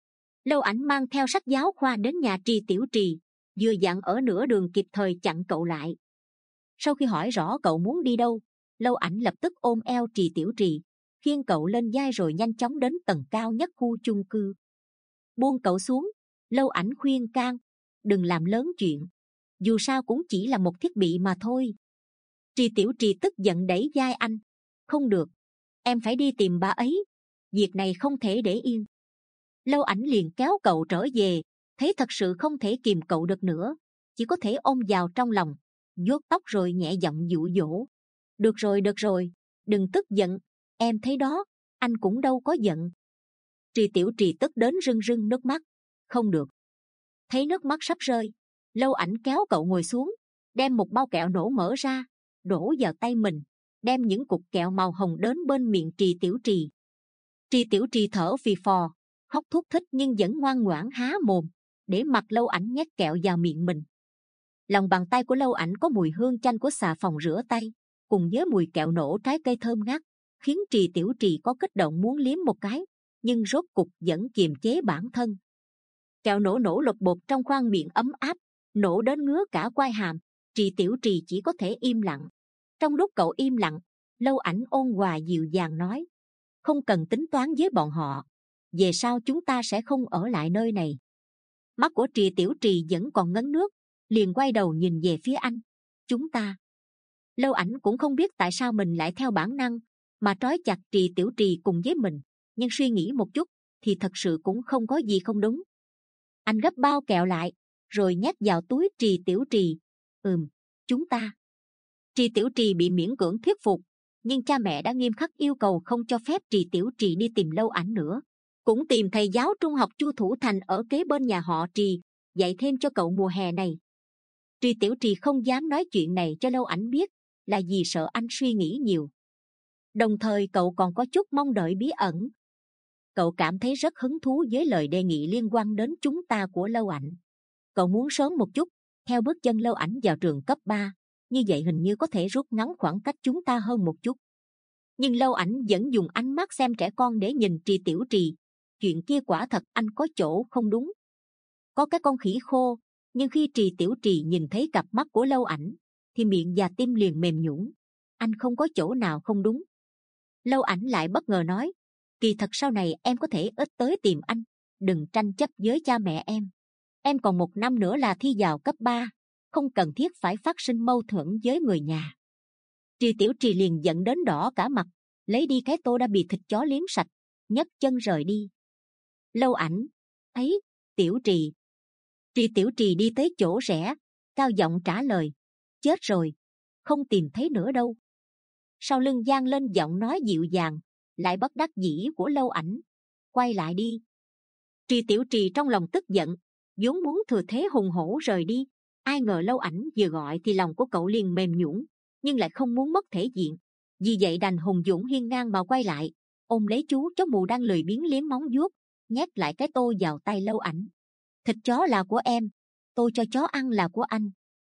Lâu Ảnh mang theo sách giáo khoa đến nhà Trì Tiểu Trì, vừa dặn ở nửa đường kịp thời chặn cậu lại. Sau khi hỏi rõ cậu muốn đi đâu, Lâu Ảnh lập tức ôm eo Trì Tiểu Trì, khiêng cậu lên vai rồi nhanh chóng đến tầng cao nhất khu chung cư. Buông cậu xuống, Lâu Ảnh khuyên can, đừng làm lớn chuyện, dù sao cũng chỉ là một thiết bị mà thôi. Trì Tiểu Trì tức giận đẩy vai anh, không được, em phải đi tìm bà ấy, việc này không thể để yên. Lâu Ảnh liền kéo cậu trở về, thấy thật sự không thể kìm cậu được nữa, chỉ có thể ôm vào trong lòng, vuốt tóc rồi nhẹ giọng dụ dỗ. Được rồi, được rồi, đừng tức giận, em thấy đó, anh cũng đâu có giận. Trì Tiểu Trì tức đến rưng rưng nước mắt. Không được. Thấy nước mắt sắp rơi, Lâu Ảnh kéo cậu ngồi xuống, đem một bao kẹo nổ mở ra, đổ vào tay mình, đem những cục kẹo màu hồng đến bên miệng Trì Tiểu Trì. Trì Tiểu Trì thở phì phò, khóc thút thích nhưng vẫn ngoan ngoãn há mồm, để mặc Lâu Ảnh nhét kẹo vào miệng mình. Lòng bàn tay của Lâu Ảnh có mùi hương chanh của xà phòng rửa tay, cùng với mùi kẹo nổ trái cây thơm ngát, khiến Trì Tiểu Trì có kích động muốn liếm một cái, nhưng rốt cục vẫn kiềm chế bản thân. Kẹo nổ nổ lột bột trong khoang miệng ấm áp, nổ đến ngứa cả quai hàm. Trì Tiểu Trì chỉ có thể im lặng. Trong lúc cậu im lặng, Lâu Ảnh ôn hòa dịu dàng nói, không cần tính toán với bọn họ, về sau chúng ta sẽ không ở lại nơi này. Mắt của Trì Tiểu Trì vẫn còn ngấn nước, liền quay đầu nhìn về phía anh. Chúng ta. Lâu Ảnh cũng không biết tại sao mình lại theo bản năng mà trói chặt Trì Tiểu Trì cùng với mình, nhưng suy nghĩ một chút thì thật sự cũng không có gì không đúng. Anh gấp bao kẹo lại, rồi nhét vào túi Trì Tiểu Trì. Ừm, chúng ta. Trì Tiểu Trì bị miễn cưỡng thuyết phục, nhưng cha mẹ đã nghiêm khắc yêu cầu không cho phép Trì Tiểu Trì đi tìm Lâu Ảnh nữa. Cũng tìm thầy giáo trung học Chu Thủ Thành ở kế bên nhà họ Trì, dạy thêm cho cậu mùa hè này. Trì Tiểu Trì không dám nói chuyện này cho Lâu Ảnh biết, là vì sợ anh suy nghĩ nhiều. Đồng thời cậu còn có chút mong đợi bí ẩn. Cậu cảm thấy rất hứng thú với lời đề nghị liên quan đến chúng ta của Lâu Ảnh. Cậu muốn sớm một chút theo bước chân Lâu Ảnh vào trường cấp ba, như vậy hình như có thể rút ngắn khoảng cách chúng ta hơn một chút. Nhưng Lâu Ảnh vẫn dùng ánh mắt xem trẻ con để nhìn Trì Tiểu Trì. Chuyện kia quả thật anh có chỗ không đúng. Có cái con khỉ khô, nhưng khi Trì Tiểu Trì nhìn thấy cặp mắt của Lâu Ảnh thì miệng và tim liền mềm nhũn. Anh không có chỗ nào không đúng. Lâu Ảnh lại bất ngờ nói, kỳ thật sau này em có thể ít tới tìm anh, đừng tranh chấp với cha mẹ em. Em còn một năm nữa là thi vào cấp ba, không cần thiết phải phát sinh mâu thuẫn với người nhà. Trì Tiểu Trì liền giận đến đỏ cả mặt, lấy đi cái tô đã bị thịt chó liếm sạch, nhấc chân rời đi. Lâu Ảnh ấy, Tiểu Trì. Trì Tiểu Trì đi tới chỗ rẽ, cao giọng trả lời, chết rồi, không tìm thấy nữa đâu. Sau lưng vang lên giọng nói dịu dàng, lại bất đắc dĩ của Lâu Ảnh, quay lại đi. Trì Tiểu Trì trong lòng tức giận, vốn muốn thừa thế hùng hổ rời đi, ai ngờ Lâu Ảnh vừa gọi thì lòng của cậu liền mềm nhũn, nhưng lại không muốn mất thể diện, vì vậy đành hùng dũng hiên ngang mà quay lại, ôm lấy chú chó mù đang lười biếng liếm móng vuốt, nhét lại cái tô vào tay Lâu Ảnh. Thịt chó là của em, tô cho chó ăn là của anh.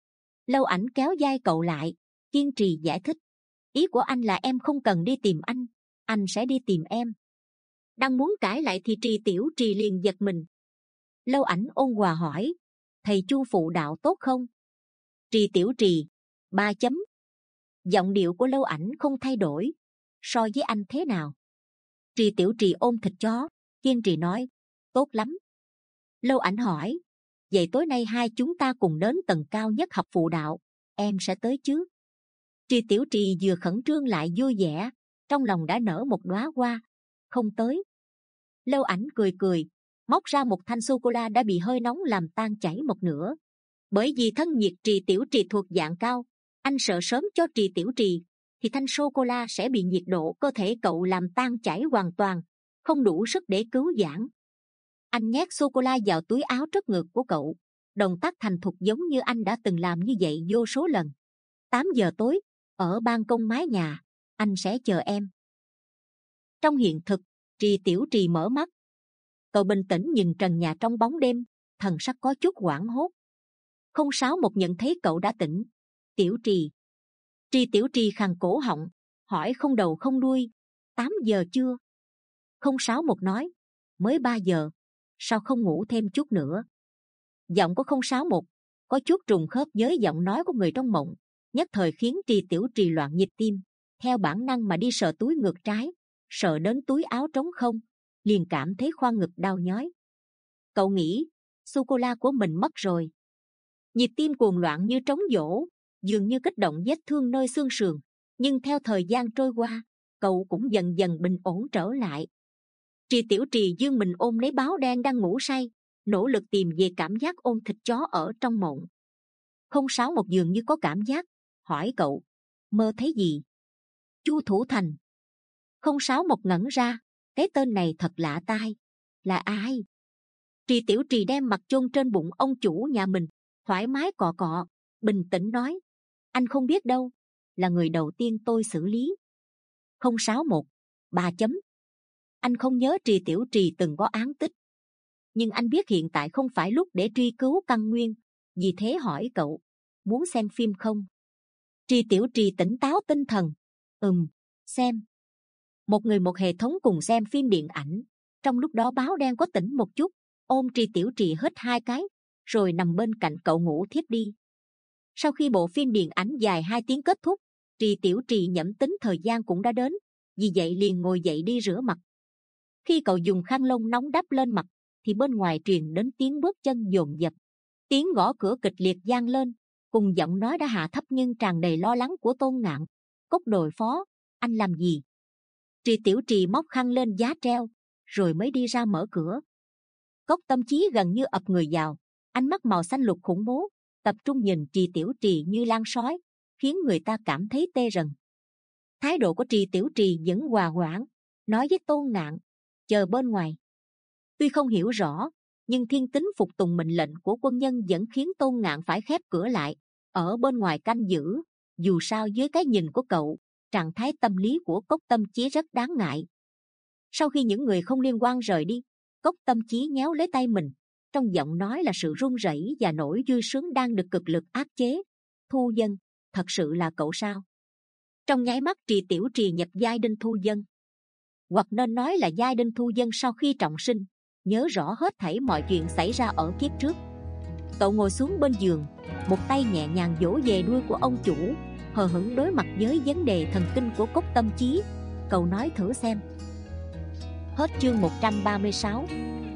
Lâu Ảnh kéo vai cậu lại, kiên trì giải thích, ý của anh là em không cần đi tìm anh, anh sẽ đi tìm em. Đang muốn cãi lại thì Trì Tiểu Trì liền giật mình. Lâu Ảnh ôn hòa hỏi, thầy Chu phụ đạo tốt không? Trì Tiểu Trì, ba chấm. Giọng điệu của Lâu Ảnh không thay đổi, so với anh thế nào? Trì Tiểu Trì ôm thịt chó, kiên trì nói, tốt lắm. Lâu Ảnh hỏi, vậy tối nay hai chúng ta cùng đến tầng cao nhất học phụ đạo, em sẽ tới chứ? Trì Tiểu Trì vừa khẩn trương lại vui vẻ, trong lòng đã nở một đóa hoa. Không tới. Lâu Ảnh cười cười, móc ra một thanh sô cô la đã bị hơi nóng làm tan chảy một nửa. Bởi vì thân nhiệt Trì Tiểu Trì thuộc dạng cao, anh sợ sớm cho Trì Tiểu Trì thì thanh sô cô la sẽ bị nhiệt độ cơ thể cậu làm tan chảy hoàn toàn, không đủ sức để cứu vãn. Anh nhét sô cô la vào túi áo trước ngực của cậu, động tác thành thục giống như anh đã từng làm như vậy vô số lần. Tám giờ tối, ở ban công mái nhà, anh sẽ chờ em. Trong hiện thực, Trì Tiểu Trì mở mắt. Cậu bình tĩnh nhìn trần nhà trong bóng đêm, thần sắc có chút hoảng hốt. Không sáu một nhận thấy cậu đã tỉnh. Tiểu Trì. Trì Tiểu Trì khàn cổ họng, hỏi không đầu không đuôi, tám giờ chưa? Không sáu một nói, mới ba giờ, sao không ngủ thêm chút nữa? Giọng của không sáu một có chút trùng khớp với giọng nói của người trong mộng, nhất thời khiến Trì Tiểu Trì loạn nhịp tim, theo bản năng mà đi sờ túi ngực trái, sờ đến túi áo trống không, liền cảm thấy khoang ngực đau nhói. Cậu nghĩ sô cô la của mình mất rồi. Nhịp tim cuồng loạn như trống dỗ, dường như kích động vết thương nơi xương sườn, nhưng theo thời gian trôi qua, cậu cũng dần dần bình ổn trở lại. Trì Tiểu Trì dương mình ôm lấy báo đen đang ngủ say, nỗ lực tìm về cảm giác ôm thịt chó ở trong mộng. Không sáu một dường như có cảm giác, hỏi cậu, mơ thấy gì? Chu Thủ Thành. Không sáu một ngẩn ra, cái tên này thật lạ tai. Là ai? Trì Tiểu Trì đem mặt chôn trên bụng ông chủ nhà mình, thoải mái cọ cọ, bình tĩnh nói, anh không biết đâu, là người đầu tiên tôi xử lý. Không sáu một, ba chấm. Anh không nhớ Trì Tiểu Trì từng có án tích, nhưng anh biết hiện tại không phải lúc để truy cứu căn nguyên, vì thế hỏi cậu, muốn xem phim không? Trì Tiểu Trì tỉnh táo tinh thần, ừm, xem. Một người một hệ thống cùng xem phim điện ảnh. Trong lúc đó báo đen có tỉnh một chút, ôm Trì Tiểu Trì hít hai cái, rồi nằm bên cạnh cậu ngủ thiếp đi. Sau khi bộ phim điện ảnh dài hai tiếng kết thúc, Trì Tiểu Trì nhẩm tính thời gian cũng đã đến, vì vậy liền ngồi dậy đi rửa mặt. Khi cậu dùng khăn lông nóng đắp lên mặt, thì bên ngoài truyền đến tiếng bước chân dồn dập, tiếng gõ cửa kịch liệt vang lên, cùng giọng nói đã hạ thấp nhưng tràn đầy lo lắng của Tôn Ngạn. Cốc Đồi Phó, anh làm gì? Trì Tiểu Trì móc khăn lên giá treo, rồi mới đi ra mở cửa. Cốc Tâm Chí gần như ập người vào, ánh mắt màu xanh lục khủng bố, tập trung nhìn Trì Tiểu Trì như lan sói, khiến người ta cảm thấy tê rần. Thái độ của Trì Tiểu Trì vẫn hòa hoãn, nói với Tôn Ngạn, chờ bên ngoài. Tuy không hiểu rõ, nhưng thiên tính phục tùng mệnh lệnh của quân nhân vẫn khiến Tôn Ngạn phải khép cửa lại, ở bên ngoài canh giữ. Dù sao dưới cái nhìn của cậu, trạng thái tâm lý của Cốc Tâm Chí rất đáng ngại. Sau khi những người không liên quan rời đi, Cốc Tâm Chí nhéo lấy tay mình, trong giọng nói là sự run rẩy và nỗi vui sướng đang được cực lực áp chế. Thu Dân, thật sự là cậu sao? Trong nháy mắt Trì Tiểu Trì nhập giai Đinh Thu Dân, hoặc nên nói là giai Đinh Thu Dân sau khi trọng sinh, nhớ rõ hết thảy mọi chuyện xảy ra ở kiếp trước. Cậu ngồi xuống bên giường, một tay nhẹ nhàng vỗ về đuôi của ông chủ, hờ hững đối mặt với vấn đề thần kinh của Cốc Tâm Chí. Cậu nói thử xem. Hết chương một trăm ba mươi sáu.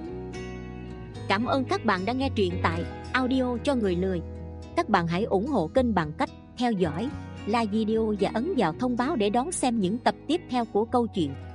Cảm ơn các bạn đã nghe truyện tại Audio cho người lười. Các bạn hãy ủng hộ kênh bằng cách theo dõi, like video và ấn vào thông báo để đón xem những tập tiếp theo của câu chuyện.